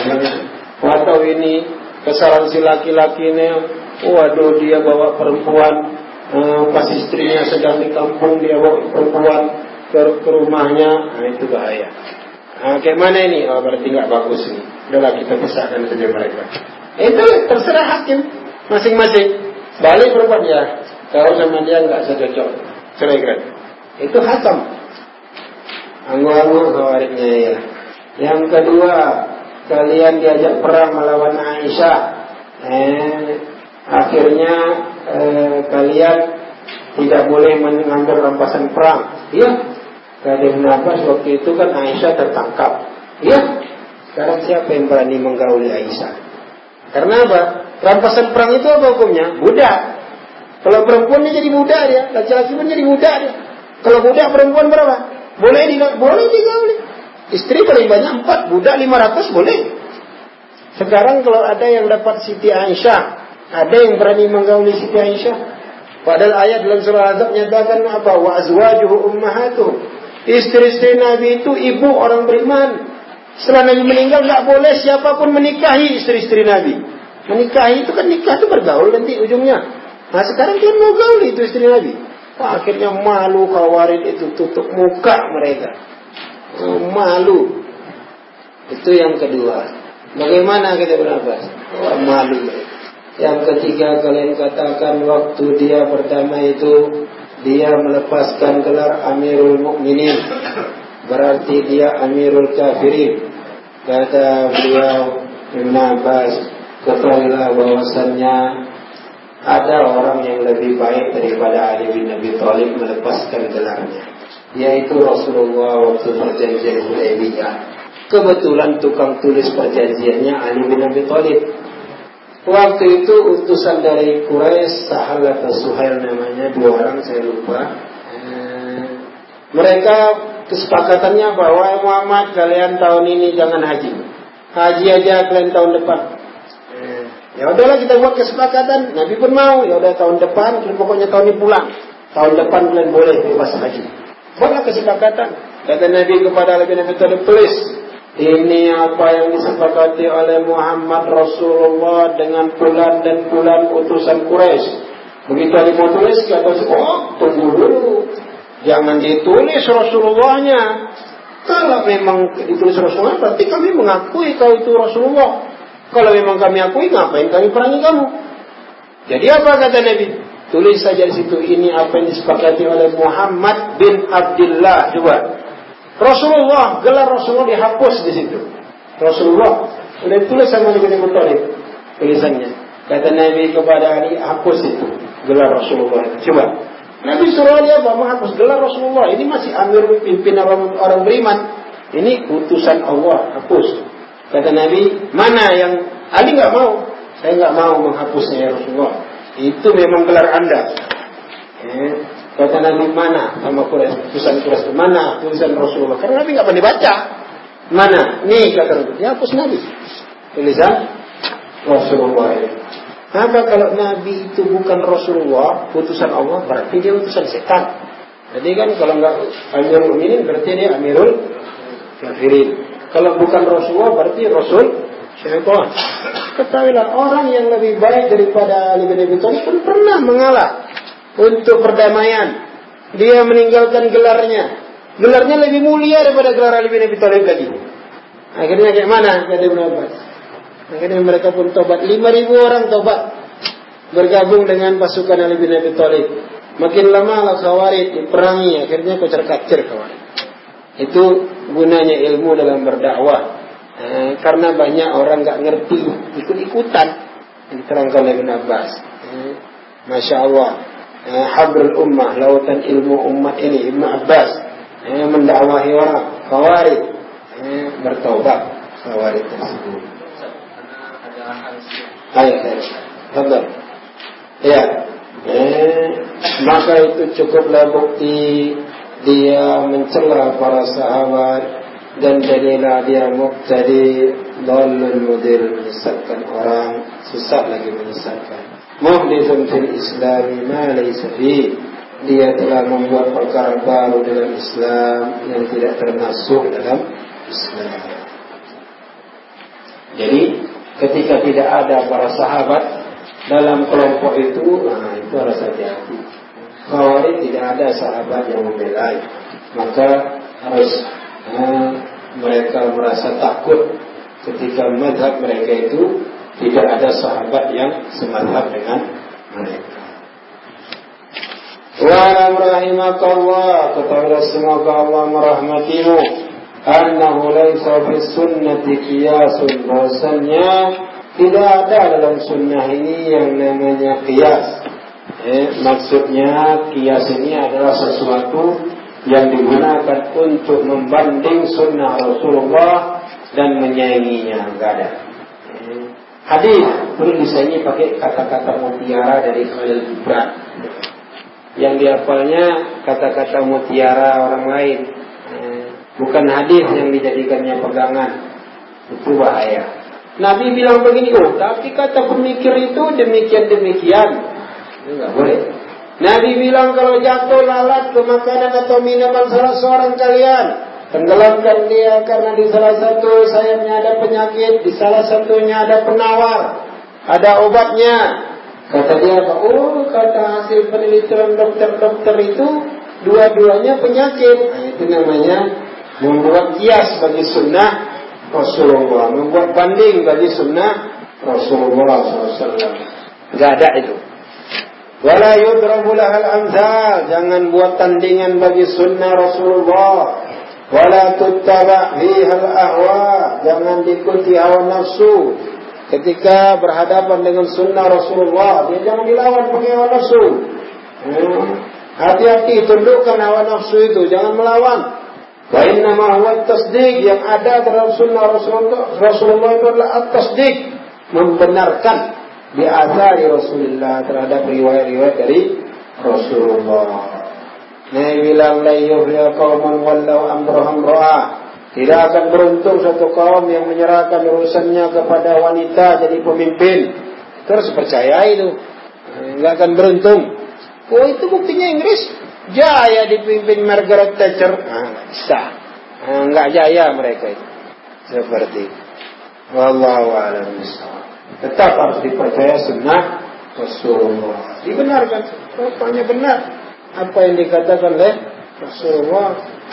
[SPEAKER 1] Atau ini kesalahan si laki-laki ini, waduh dia bawa perempuan, ah, pas istrinya sedang di kampung dia bawa perempuan ke, ke rumahnya, nah itu bahaya. Ah, kayak mana ini? Oh berarti nggak bagus nih. Udahlah kita pisahkan saja mereka. Itu terserah hakim masing-masing. Balik perempuan ya, kalau sama dia nggak cocok, cerai. Itu hakam. Anggu-anggu khawarijnya ya. Yang kedua, kalian diajak perang melawan Aisyah. Eh, akhirnya eh, kalian tidak boleh mengambil rampasan perang. Iya. Kata Ibn Abbas waktu itu kan Aisyah tertangkap. Iya. Sekarang siapa yang berani menggauli Aisyah? Karena apa? Rampasan perang itu apa hukumnya? Budak. Kalau perempuan dia jadi budak dia, laki-laki pun jadi budak dia. Kalau budak perempuan berapa? Boleh tidak? Boleh digauli. Istri paling banyak empat, budak lima ratus boleh. Sekarang kalau ada yang dapat Siti Aisyah, ada yang berani menggauli Siti Aisyah. Padahal ayat dalam surah Al-Ahzab nyatakan apa? Wa azwajuhu ummahatuh. Istri-istri Nabi itu ibu orang beriman. Setelah Nabi meninggal nggak boleh siapapun menikahi istri-istri Nabi. Menikahi itu kan nikah itu bergaul nanti ujungnya. Nah sekarang kan mau gaul itu istri Nabi. Wah, akhirnya malu Khawarij itu tutup muka mereka. Oh, malu. Itu yang kedua. Bagaimana kata Ibn Abbas? Oh, malu mereka. Yang ketiga kalian katakan waktu dia pertama itu dia melepaskan gelar Amirul Mukminin, berarti dia Amirul Kafirin. Kata beliau Ibn Abbas, ketahuilah bahwasannya ada orang yang lebih baik daripada Ali bin Abi Thalib melepaskan gelarnya, yaitu Rasulullah waktu perjanjian Hudaybiyah. Kebetulan tukang tulis perjanjiannya Ali bin Abi Thalib. Waktu itu utusan dari Quraisy, Sahal atau Suhail namanya, dua orang saya lupa. Eh, mereka kesepakatannya bahwa Muhammad kalian tahun ini jangan haji, haji aja kalian tahun depan. Eh, ya udahlah kita buat kesepakatan. Nabi pun mau. Ya udah tahun depan, pokoknya tahun ini pulang. Tahun depan kalian boleh bebas haji. Buatlah kesepakatan. Kata Nabi kepada Ali bin Abi Thalib, tulis. Ini apa yang disepakati oleh Muhammad Rasulullah dengan Fulan dan Fulan utusan Quraisy. Begitu Ali mau tulis, kata oh tunggu dulu, jangan ditulis Rasulullahnya. Kalau memang ditulis Rasulullah, berarti kami mengakui kau itu Rasulullah. Kalau memang kami akui, ngapain kami perangi kamu? Jadi apa kata Nabi? Tulis saja di situ, ini apa yang disepakati oleh Muhammad bin Abdullah. Coba. Rasulullah, gelar Rasulullah dihapus di situ. Rasulullah sudah tulis sama Ali bin Abi Thalib tulisannya. Kata Nabi kepada Ali, hapus itu gelar Rasulullah. Coba. Nabi suruh Ali apa? Menghapus gelar Rasulullah. Ini masih amir pimpin orang, orang beriman. Ini utusan Allah, hapus. Kata Nabi, mana yang Ali nggak mau? Saya nggak mau menghapusnya ya Rasulullah. Itu memang gelar Anda. Eh. Kata Nabi, mana sama Quraisy, tulisan Quraisy, mana tulisan Rasulullah? Karena Nabi nggak pernah baca. Mana? Nih kata Nabi, ya hapus Nabi. Tulisan Rasulullah. Apa kalau Nabi itu bukan Rasulullah, utusan Allah, berarti dia utusan setan. Jadi kan kalau nggak Amirul Mukminin, berarti dia Amirul Kafirin. Kalau bukan Rasulullah, berarti Rasul syaitan. Ketahuilah orang yang lebih baik daripada Ali bin Abi Thalib pun pernah mengalah untuk perdamaian. Dia meninggalkan gelarnya. Gelarnya lebih mulia daripada gelar Ali bin Abi Thalib lagi. Akhirnya kayak mana? Kata Ibn Abbas. Akhirnya mereka pun tobat. lima ribu orang tobat. Bergabung dengan pasukan Ali bin Abi Thalib. Makin lama Al-Khawarij diperangi. Akhirnya kocar-kacir Khawarij. Itu gunanya ilmu dalam berdakwah. Eh, karena banyak orang gak ngerti, ikut-ikutan. Diterangkan oleh Ibn Abbas. Eh, Masya Allah. Eh, Habrul Ummah, lautan ilmu umat ini, Ibn Abbas eh, mendakwahi orang Khawarij, eh, bertaubat Khawarij tersebut. Ayo, ayo, sabar. Ya, eh, maka itu cukuplah bukti dia mencela para sahabat dan jadilah dia muqtadi dhalul mudil, menyesatkan orang, susah lagi menyesatkan. Muhdithun fil Islami ma laysa fi, dia telah membuat perkara baru dalam Islam yang tidak termasuk dalam Islam. Jadi ketika tidak ada para sahabat dalam kelompok itu, nah itu harus hati-hati. Khawarij tidak ada sahabat yang membela, maka harus nah, mereka merasa takut ketika mazhab mereka itu tidak ada sahabat yang semazhab dengan mereka. Wa rahimakallah, ketahuilah semoga Allah merahmatimu, annahu laisa fi sunnati qiyasun, bahwasanya tidak ada dalam sunnah ini yang namanya qiyas. Eh, maksudnya kias ini adalah sesuatu yang digunakan untuk membanding sunnah Rasulullah dan menyainginya. Enggak ada. Eh, hadis perlu disaingi pakai kata-kata mutiara dari Khalil Gibran. Yang dihafalnya kata-kata mutiara orang lain. Eh, bukan hadis yang dijadikannya pegangan. Itu bahaya. Nabi bilang begini, oh tapi kata pemikir itu demikian-demikian. Enggak boleh. Nabi bilang kalau jatuh lalat ke makanan atau minuman salah seorang kalian, tenggelamkan dia karena di salah satu sayapnya ada penyakit, di salah satunya ada penawar, ada obatnya. Kata dia, oh kata hasil penelitian dokter-dokter itu dua-duanya penyakit. Nah, itu namanya membuat kias bagi sunnah Rasulullah, membuat banding bagi sunnah Rasulullah shallallahu alaihi wasallam. Tidak ada itu. Wala yudrabu lahal amthal, jangan buat tandingan bagi sunnah Rasulullah. Wala tuttaba fihal ahwa, jangan diikuti hawa nafsu. Ketika berhadapan dengan sunnah Rasulullah, dia jangan dilawan pakai hawa nafsu. Hmm. Hati-hati, tundukkan hawa nafsu itu, jangan melawan. Wa innama huwa at-tasdiq, yang ada dalam sunnah Rasulullah, Rasulullah itu adalah at-tasdiq, membenarkan bi'athari Rasulullah, terhadap riwayat-riwayat dari Rasulullah. Nabi bilang la yuhya qauman wallau amrahum ra'a, tidak akan beruntung satu kaum yang menyerahkan urusannya kepada wanita jadi pemimpin. Terus percaya itu, enggak akan beruntung. Oh itu buktinya Inggris jaya dipimpin Margaret Thatcher. Nah, bisa. Nah, enggak jaya mereka itu. Seperti itu. Wallahu a'lam bishawab. Tetap harus dipercaya sunnah Rasulullah. Dibenarkan. Rupanya benar apa yang dikatakan oleh Rasulullah.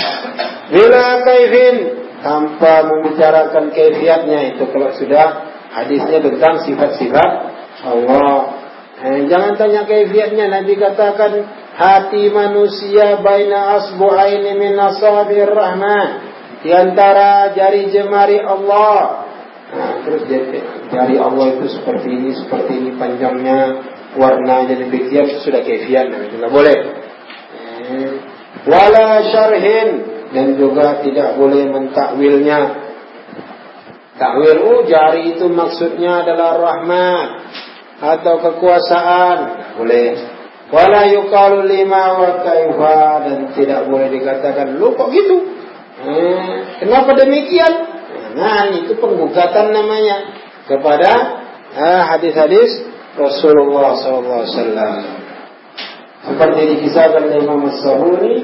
[SPEAKER 1] Bila kaifin, tanpa membicarakan kaifiatnya, itu kalau sudah hadisnya tentang sifat-sifat Allah. Eh, jangan tanya kaifiatnya. Nabi katakan hati manusia baina asbu'aini min asabi'ir rahman, di antara jari jemari Allah. Nah, terus jari Allah itu seperti ini, seperti ini panjangnya, warnanya demikian, sudah kaifiat, nah itu nggak boleh. Eh, wala syarhin, dan juga tidak boleh mentakwilnya. Takwil, oh jari itu maksudnya adalah rahmat atau kekuasaan, boleh. Wala yuqalu lima wa kaifa, dan tidak boleh dikatakan lu kok gitu, eh, kenapa demikian. Nah itu penggugatan namanya kepada eh, hadis-hadis Rasulullah shallallahu alaihi wasallam. Seperti dikisahkan oleh Imam As-Sabuni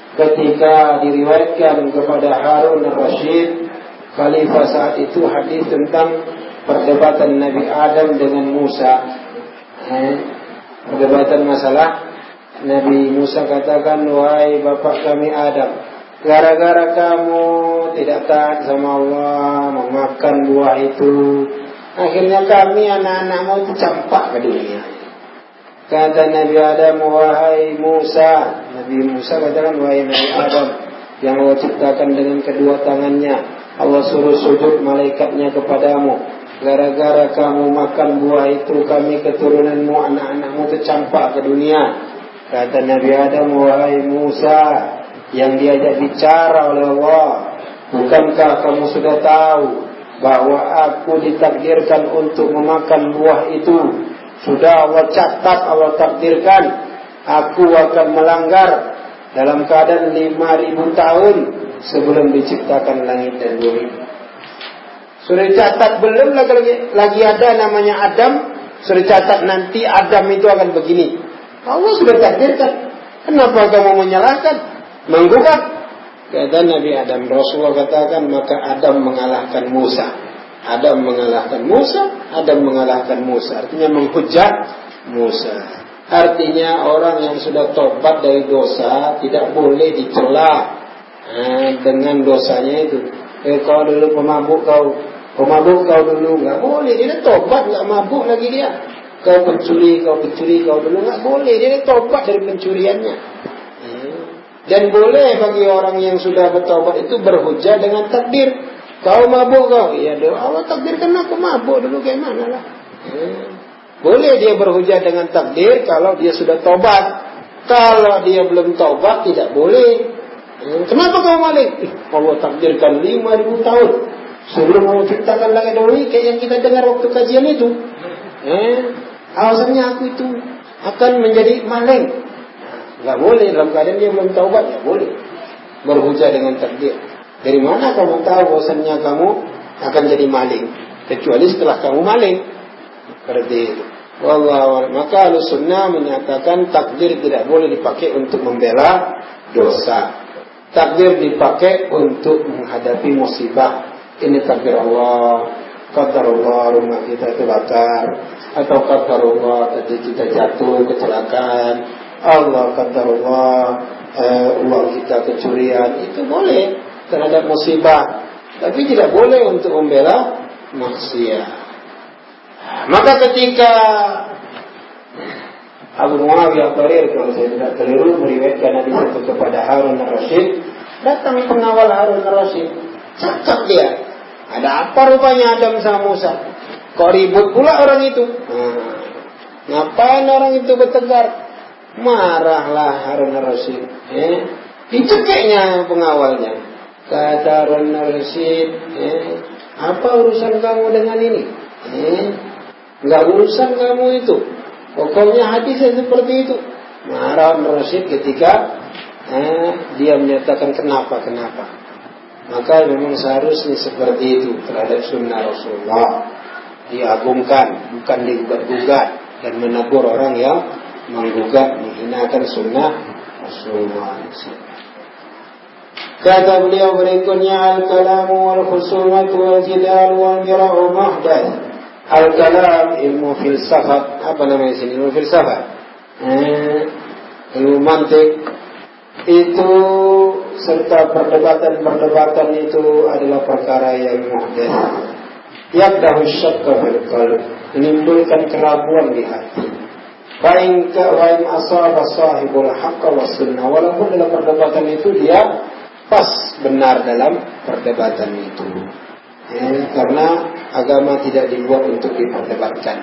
[SPEAKER 1] ketika diriwayatkan kepada Harun al-Rashid, khalifah saat itu, hadis tentang perdebatan Nabi Adam dengan Musa. Eh, perdebatan masalah Nabi Musa katakan, wahai bapak kami Adam, gara-gara kamu tidak taat sama Allah, memakan buah itu, akhirnya kami anak-anakmu itu campak ke dunia. Kata Nabi Adam, wahai Musa, Nabi Musa katakan, wahai Nabi Adam, yang Allah ciptakan dengan kedua tangannya, Allah suruh sujud malaikatnya kepadamu. Gara-gara kamu makan buah itu, kami keturunanmu, anak-anakmu tercampak ke dunia. Kata Nabi Adam, wahai Musa, yang diajak bicara oleh Allah, bukankah kamu sudah tahu bahwa aku ditakdirkan untuk memakan buah itu? Sudah Allah catat, Allah takdirkan aku akan melanggar dalam keadaan lima ribu tahun sebelum diciptakan langit dan bumi. Sudah catat, belum lagi, lagi ada namanya Adam, sudah catat nanti Adam itu akan begini. Allah sudah takdirkan. Kenapa kamu menyalahkan, menggugat? Kata Nabi Adam, Rasulullah katakan, maka Adam mengalahkan Musa. Adam mengalahkan Musa, Adam mengalahkan Musa. Artinya menghujat Musa. Artinya orang yang sudah tobat dari dosa tidak boleh dicela nah, dengan dosanya itu. Eh, kau dulu pemabuk, kau pemabuk kau dulu, nggak boleh. Dia tobat, nggak mabuk lagi dia. Kau pencuri, kau pencuri kau dulu, nggak boleh. Dia tobat dari pencuriannya. Dan boleh bagi orang yang sudah bertobat itu berhujah dengan takdir. Kau mabuk kau, iya doa Allah takdirkan aku mabuk dulu, kayak mana lah. Boleh dia berhujah dengan takdir kalau dia sudah taubat. Kalau dia belum taubat tidak boleh. Kenapa kamu maling? Eh, Allah takdirkan lima ribu tahun sebelum Allah ciptakan langit dan bumi, kayak yang kita dengar waktu kajian itu. Eh, alasannya aku itu akan menjadi maling. Nggak boleh, dalam keadaan dia belum taubat, ya boleh berhujah dengan takdir. Dari mana kamu tahu bahwasannya kamu akan jadi maling? Kecuali setelah kamu maling. Seperti itu. Wallahu, maka Ahlussunnah menyatakan takdir tidak boleh dipakai untuk membela dosa. Takdir dipakai untuk menghadapi musibah. Ini takdir Allah. Qadarullah rumah kita terbakar, atau qadarullah tadi kita jatuh kecelakaan. Allah qadarullah eh, uang kita kecurian. Itu boleh terhadap musibah, tapi tidak boleh untuk membela maksiat. Maka ketika Abu Muawiyah Qarir, kalau saya tidak keliru, meriwayatkan hadis itu kepada Harun ar-Rasyid, datang pengawal Harun ar-Rasyid, cakap dia, ada apa rupanya Adam sama Musa? Kok ribut pula orang itu? Nah, ngapain orang itu bertengkar? Marahlah Harun ar-Rasyid. Eh, dicekiknya pengawalnya. Kata Harun ar-Rasyid, eh, apa urusan kamu dengan ini? Eh, nggak urusan kamu itu. Pokoknya hadisnya seperti itu. Marah Harun ar-Rasyid ketika eh, dia menyatakan kenapa kenapa. Maka memang seharusnya seperti itu terhadap sunnah Rasulullah, diagungkan, bukan digugat-gugat dan menegur orang yang menggugat, menghinakan sunnah Rasulullah. Kata beliau berikutnya, al-kalamu wal-khusumatu wal-jidal wal-mira'u muhdath. Al-kalam ilmu filsafat. Apa namanya sini? Ilmu filsafat. Eh, ilmu mantik itu serta perdebatan-perdebatan itu adalah perkara yang muhdath. Yaqdahu syakka fil qalb, menimbulkan keraguan di hati. Bain ka wain asaba sahibul haqq was sunnah, walaupun dalam perdebatan itu dia pas benar dalam perdebatan itu. Eh, karena agama tidak dibuat untuk diperdebatkan.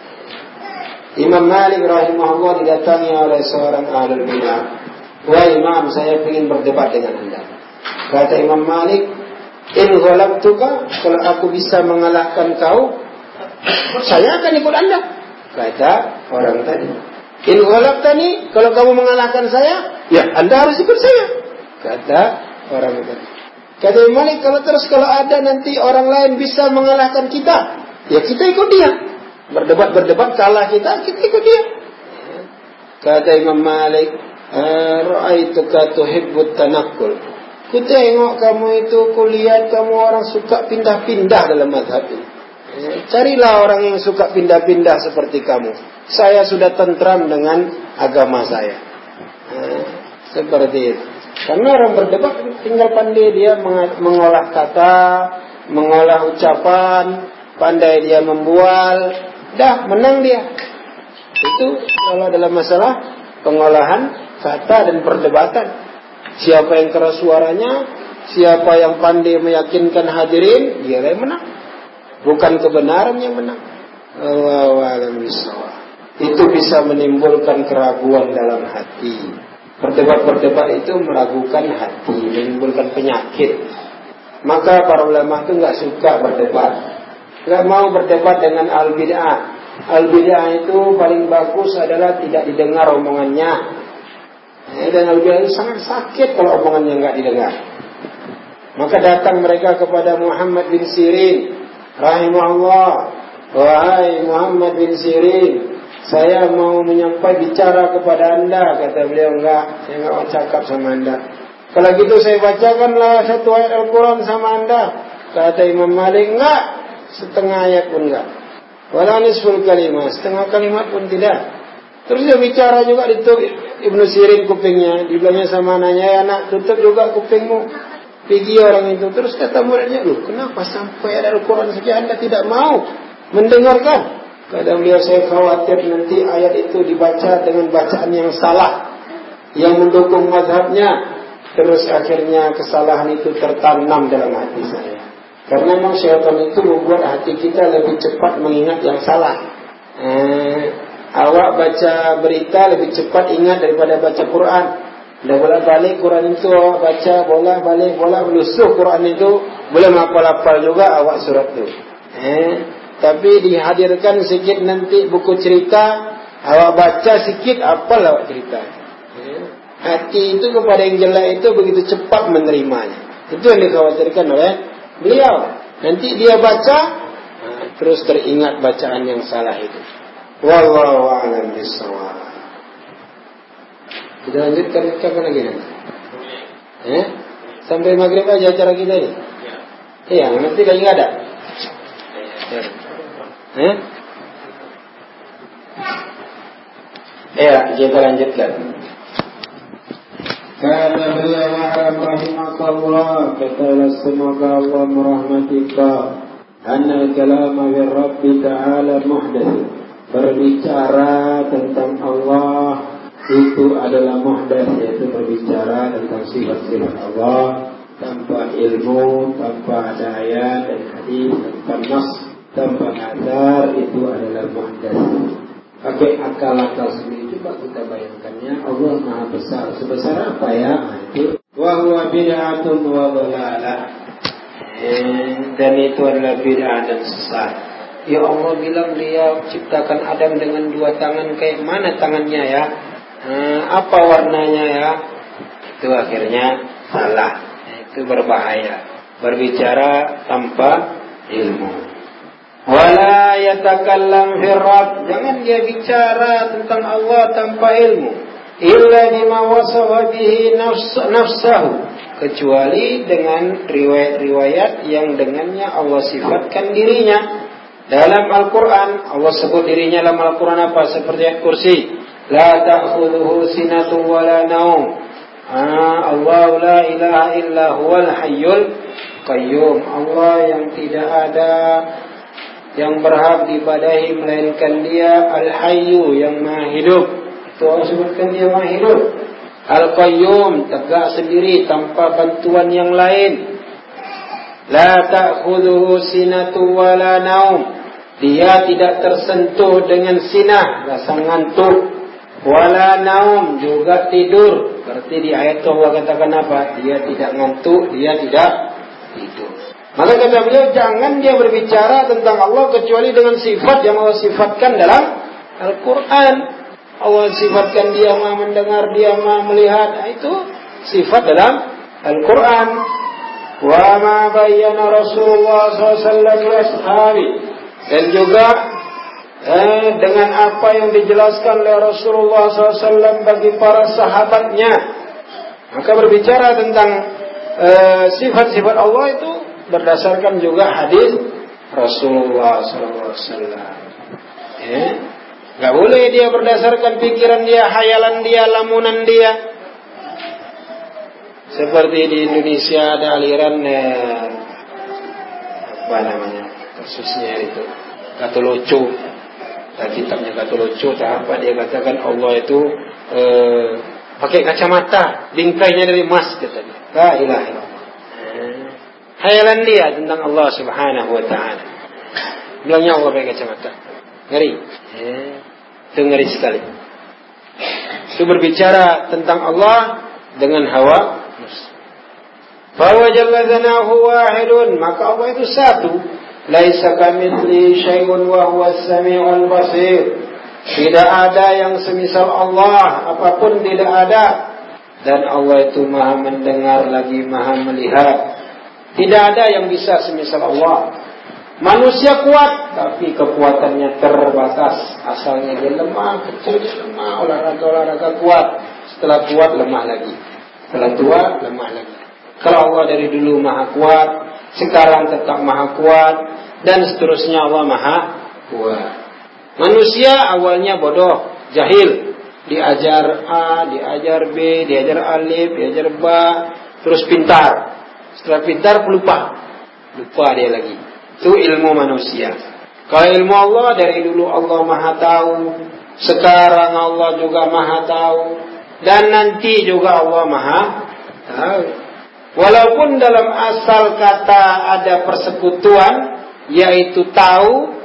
[SPEAKER 1] Imam Malik rahimahullah didatangi oleh seorang ahlul bidah. Wahai Imam, saya ingin berdebat dengan anda. Kata Imam Malik, in ghalabtuka, kalau aku bisa mengalahkan kau, saya akan ikut anda. Kata orang tadi. In ghalabtani, kalau kamu mengalahkan saya, ya anda harus ikut saya. Kata orang tadi. Kata Imam Malik, kalau terus kalau ada nanti orang lain bisa mengalahkan kita, ya kita ikut dia. Berdebat-berdebat kalah kita, kita ikut dia. Kata Imam Malik, ra'aituka tuhibbut tanaqqul. Ku tengok kamu itu, ku lihat kamu orang suka pindah-pindah dalam mazhab ini. Carilah orang yang suka pindah-pindah seperti kamu. Saya sudah tentram dengan agama saya. Seperti itu. Karena orang berdebat tinggal pandai dia mengolah kata, mengolah ucapan, pandai dia membual, dah menang dia. Itu kalau dalam masalah pengolahan kata dan perdebatan. Siapa yang keras suaranya, siapa yang pandai meyakinkan hadirin, dia yang menang. Bukan kebenaran yang menang. Allahu a'lam bishawab. Itu bisa menimbulkan keraguan dalam hati. Berdebat-berdebat itu meragukan hati, menimbulkan penyakit. Maka para ulama itu nggak suka berdebat, nggak mau berdebat dengan al-bid'ah. Al-bid'ah itu paling bagus adalah tidak didengar omongannya. Dan al-bid'ah itu sangat sakit kalau omongannya nggak didengar. Maka datang mereka kepada Muhammad bin Sirin rahimahullah. Wahai Muhammad bin Sirin, saya mau menyampaikan bicara kepada anda. Kata beliau, enggak, saya enggak mau cakap sama anda. Kalau gitu saya bacakanlah satu ayat Al-Quran sama anda. Kata Imam Malik, enggak, setengah ayat pun enggak. Wala nisful kalimah, setengah kalimat pun tidak. Terus dia bicara juga, ditutup Ibnu Sirin kupingnya. Dibilangnya sama anaknya, ya anak, tutup juga kupingmu. Pergi orang itu. Terus kata muridnya, loh kenapa sampai ayat Al-Quran saja anda tidak mau mendengarkan? Kata beliau, saya khawatir nanti ayat itu dibaca dengan bacaan yang salah, yang mendukung mazhabnya. Terus akhirnya kesalahan itu tertanam dalam hati saya. Karena memang syaitan itu membuat hati kita lebih cepat mengingat yang salah. eh, awak baca berita lebih cepat ingat daripada baca Quran. Dah bolak-balik Quran itu awak baca, bolak-balik, bolak melusuh Quran itu, boleh hafal-hafal juga awak surat itu. Eh, tapi dihadirkan sikit nanti buku cerita, awak baca sikit, hafal awak cerita. Eh, hati itu kepada yang jelek itu begitu cepat menerimanya. Itu yang dikhawatirkan oleh beliau. Nanti dia baca, nah, terus teringat bacaan yang salah itu. Wallahu a'lam bishawab. Kita lanjutkan kapan lagi nanti? Eh? Sampai maghrib aja acara kita ini. Iya, ya, nanti lagi nggak ada. Eh? Ya, kita lanjutkan. Kata beliau ma'alam rahimakallah, kata semoga Allah merahmatika, anna kalama bir Rabbi ta'ala muhdath. Berbicara tentang Allah itu adalah muhdath, yaitu berbicara tentang sifat-sifat Allah tanpa ilmu, tanpa ada ayat dan hadis, tanpa nas, tanpa nazar, itu adalah muhdath. Pakai akal-akal sendiri, coba kita bayangkannya, Allah Maha Besar. Sebesar apa ya? Itu wa huwa bid'atun wa dhalalah. Dan itu adalah bid'ah dan sesat. Ya Allah bilang dia ciptakan Adam dengan dua tangan, kayak mana tangannya ya? Hmm, apa warnanya ya? Itu akhirnya salah. Itu berbahaya. Berbicara tanpa ilmu. Wala yatakallam fir Rabb. Jangan dia bicara tentang Allah tanpa ilmu. Illa bima wasafa bihi nafsahu. Kecuali dengan riwayat-riwayat yang dengannya Allah sifatkan dirinya. Dalam Al-Quran Allah sebut dirinya dalam Al-Quran apa? Seperti ayat kursi, la ta'khudhuhu sinatun wa la naum. Ah, Allah la ilaha illa huwal hayyul qayyum. Allah yang tidak ada yang berhak diibadahi melainkan Dia Al-Hayyu yang Maha Hidup. Itu Allah sebutkan Dia Maha Hidup. Al-Qayyum, tegak sendiri tanpa bantuan yang lain. La ta'khudhuhu sinatun wa la naum. Dia tidak tersentuh dengan sinah, rasa ngantuk. Wala naum, juga tidur. Berarti di ayat Allah katakan apa? Dia tidak ngantuk, dia tidak tidur. Maka kata beliau, jangan dia berbicara tentang Allah kecuali dengan sifat yang Allah sifatkan dalam Al-Quran. Allah sifatkan dia Maha mendengar, dia Maha melihat. Nah, itu sifat dalam Al-Quran. Wa ma bayyana Rasulullah sallallahu alaihi wasallam li ashabi. Dan juga eh, dengan apa yang dijelaskan oleh Rasulullah sallallahu alaihi wasallam bagi para sahabatnya. Maka berbicara tentang eh, sifat-sifat Allah itu berdasarkan juga hadis Rasulullah sallallahu alaihi wasallam. Eh, gak boleh dia berdasarkan pikiran dia, hayalan dia, lamunan dia. Seperti di Indonesia ada aliran eh, apa namanya kasusnya itu Katoloco. Nah, kitabnya Katoloco, tak apa dia katakan Allah itu eh, pakai kacamata, bingkainya dari emas katanya. La ilaha illallah. Eh, hayalan dia tentang Allah Subhanahu wa taala. Bilangnya Allah pakai kacamata. Ngeri. Eh, itu ngeri sekali. Itu berbicara tentang Allah dengan hawa. Bahwa jalla dzanahu wahidun, maka Allah itu satu. Laisa kamitslihi syai'un wa huwas samiul basir. Tidak ada yang semisal Allah, apapun tidak ada. Dan Allah itu Maha mendengar lagi Maha melihat. Tidak ada yang bisa semisal Allah. Manusia kuat, tapi kekuatannya terbatas. Asalnya dia lemah, kecil dia lemah, olahraga-olahraga kuat. Setelah kuat lemah lagi. Setelah tua lemah lagi. Kalau Allah dari dulu Maha kuat, sekarang tetap Maha kuat, dan seterusnya Allah Maha kuat. Manusia awalnya bodoh, jahil, diajar A, diajar B, diajar alif, diajar ba, terus pintar. Setelah pintar pelupa, lupa dia lagi. Itu ilmu manusia. Kalau ilmu Allah dari dulu Allah Maha tahu, sekarang Allah juga Maha tahu, dan nanti juga Allah Maha tahu. Walaupun dalam asal kata ada persekutuan, yaitu tahu,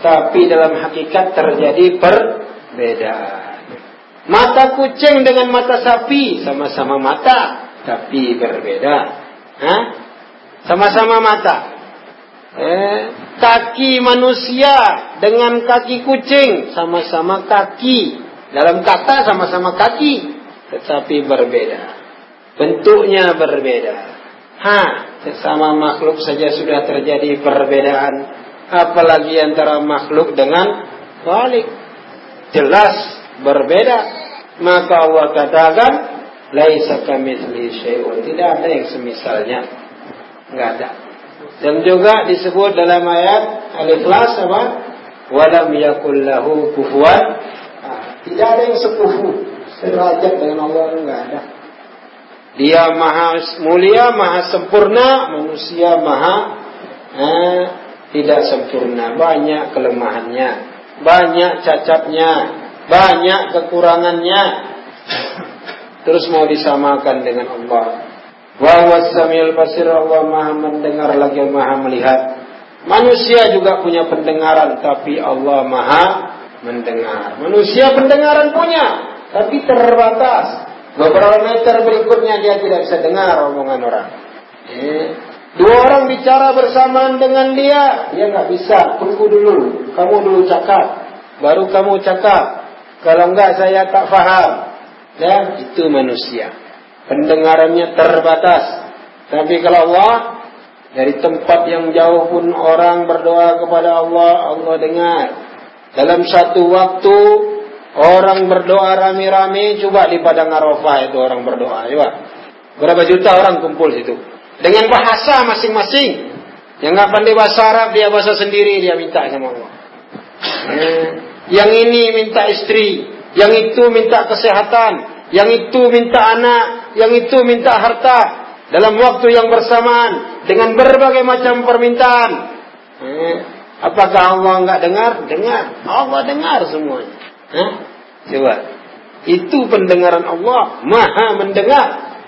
[SPEAKER 1] tapi dalam hakikat terjadi perbedaan. Mata kucing dengan mata sapi sama-sama mata, tapi berbeda. Hah? Sama-sama mata. Eh, kaki manusia dengan kaki kucing sama-sama kaki. Dalam kata sama-sama kaki, tetapi berbeda. Bentuknya berbeda. Ha, sesama makhluk saja sudah terjadi perbedaan, apalagi antara makhluk dengan Khalik. Jelas berbeda. Maka Allah katakan, laisa kamitslihi syai'un, tidak ada yang semisalnya. Enggak ada. Dan juga disebut dalam ayat Al-Ikhlas apa? Walam yakul lahu kufuwan. Tidak ada yang sekufu sederajat dengan Allah, enggak ada. Dia maha mulia, maha sempurna, manusia maha eh, tidak sempurna, banyak kelemahannya, banyak cacatnya, banyak kekurangannya. Terus mau disamakan dengan Allah. Wa huwas samiul basir, Allah maha mendengar lagi maha melihat. Manusia juga punya pendengaran, tapi Allah maha mendengar. Manusia pendengaran punya, tapi terbatas. Beberapa meter berikutnya dia tidak bisa dengar omongan orang. Eh, dua orang bicara bersamaan dengan dia, dia nggak bisa. Tunggu dulu, kamu dulu cakap, baru kamu cakap. Kalau enggak saya tak faham. Ya, itu manusia. Pendengarannya terbatas. Tapi kalau Allah, dari tempat yang jauh pun orang berdoa kepada Allah, Allah dengar. Dalam satu waktu orang berdoa rame-rame, coba di Padang Arafah itu orang berdoa, coba. Berapa juta orang kumpul situ. Dengan bahasa masing-masing. Yang nggak pandai bahasa Arab, dia bahasa sendiri, dia minta sama Allah. Eh, yang ini minta istri, yang itu minta kesehatan, yang itu minta anak, yang itu minta harta. Dalam waktu yang bersamaan, dengan berbagai macam permintaan. Eh, apakah Allah nggak dengar? Dengar. Allah dengar semuanya. Hah? Coba. Itu pendengaran Allah, maha mendengar.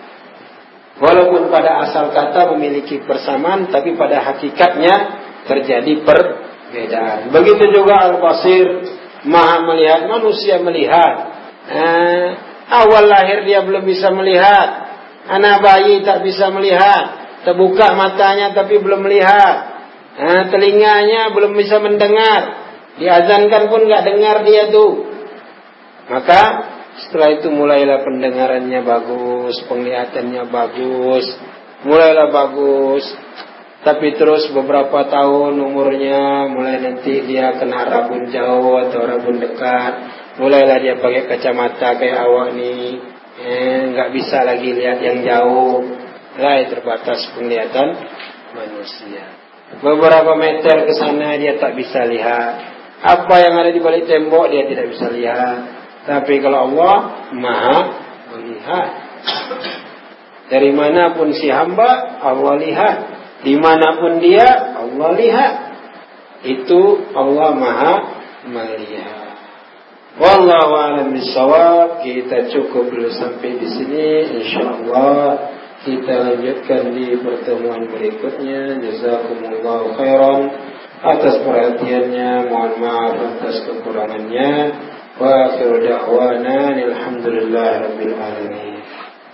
[SPEAKER 1] Walaupun pada asal kata memiliki persamaan, tapi pada hakikatnya terjadi perbedaan. Begitu juga Al-Basir, maha melihat. Manusia melihat. Eh, awal lahir dia belum bisa melihat. Anak bayi tak bisa melihat. Terbuka matanya tapi belum melihat. Eh, telinganya belum bisa mendengar. Diazankan pun nggak dengar dia tuh. Maka setelah itu mulailah pendengarannya bagus, penglihatannya bagus, mulailah bagus. Tapi terus beberapa tahun umurnya, mulai nanti dia kena rabun jauh atau rabun dekat, mulailah dia pakai kacamata kayak awak nih, eh, nggak bisa lagi lihat yang jauh, mulai terbatas penglihatan manusia. Beberapa meter ke sana dia tak bisa lihat, apa yang ada di balik tembok dia tidak bisa lihat. Tapi kalau Allah maha melihat. Dari manapun si hamba, Allah lihat. Dimanapun dia, Allah lihat. Itu Allah maha melihat. Wallahu a'lam bishawab. Kita cukup dulu sampai di sini. InsyaAllah kita lanjutkan di pertemuan berikutnya. Jazakumullahu khairan atas perhatiannya. Mohon maaf atas kekurangannya. Wa akhiru da'wana alhamdulillahi rabbil alamin.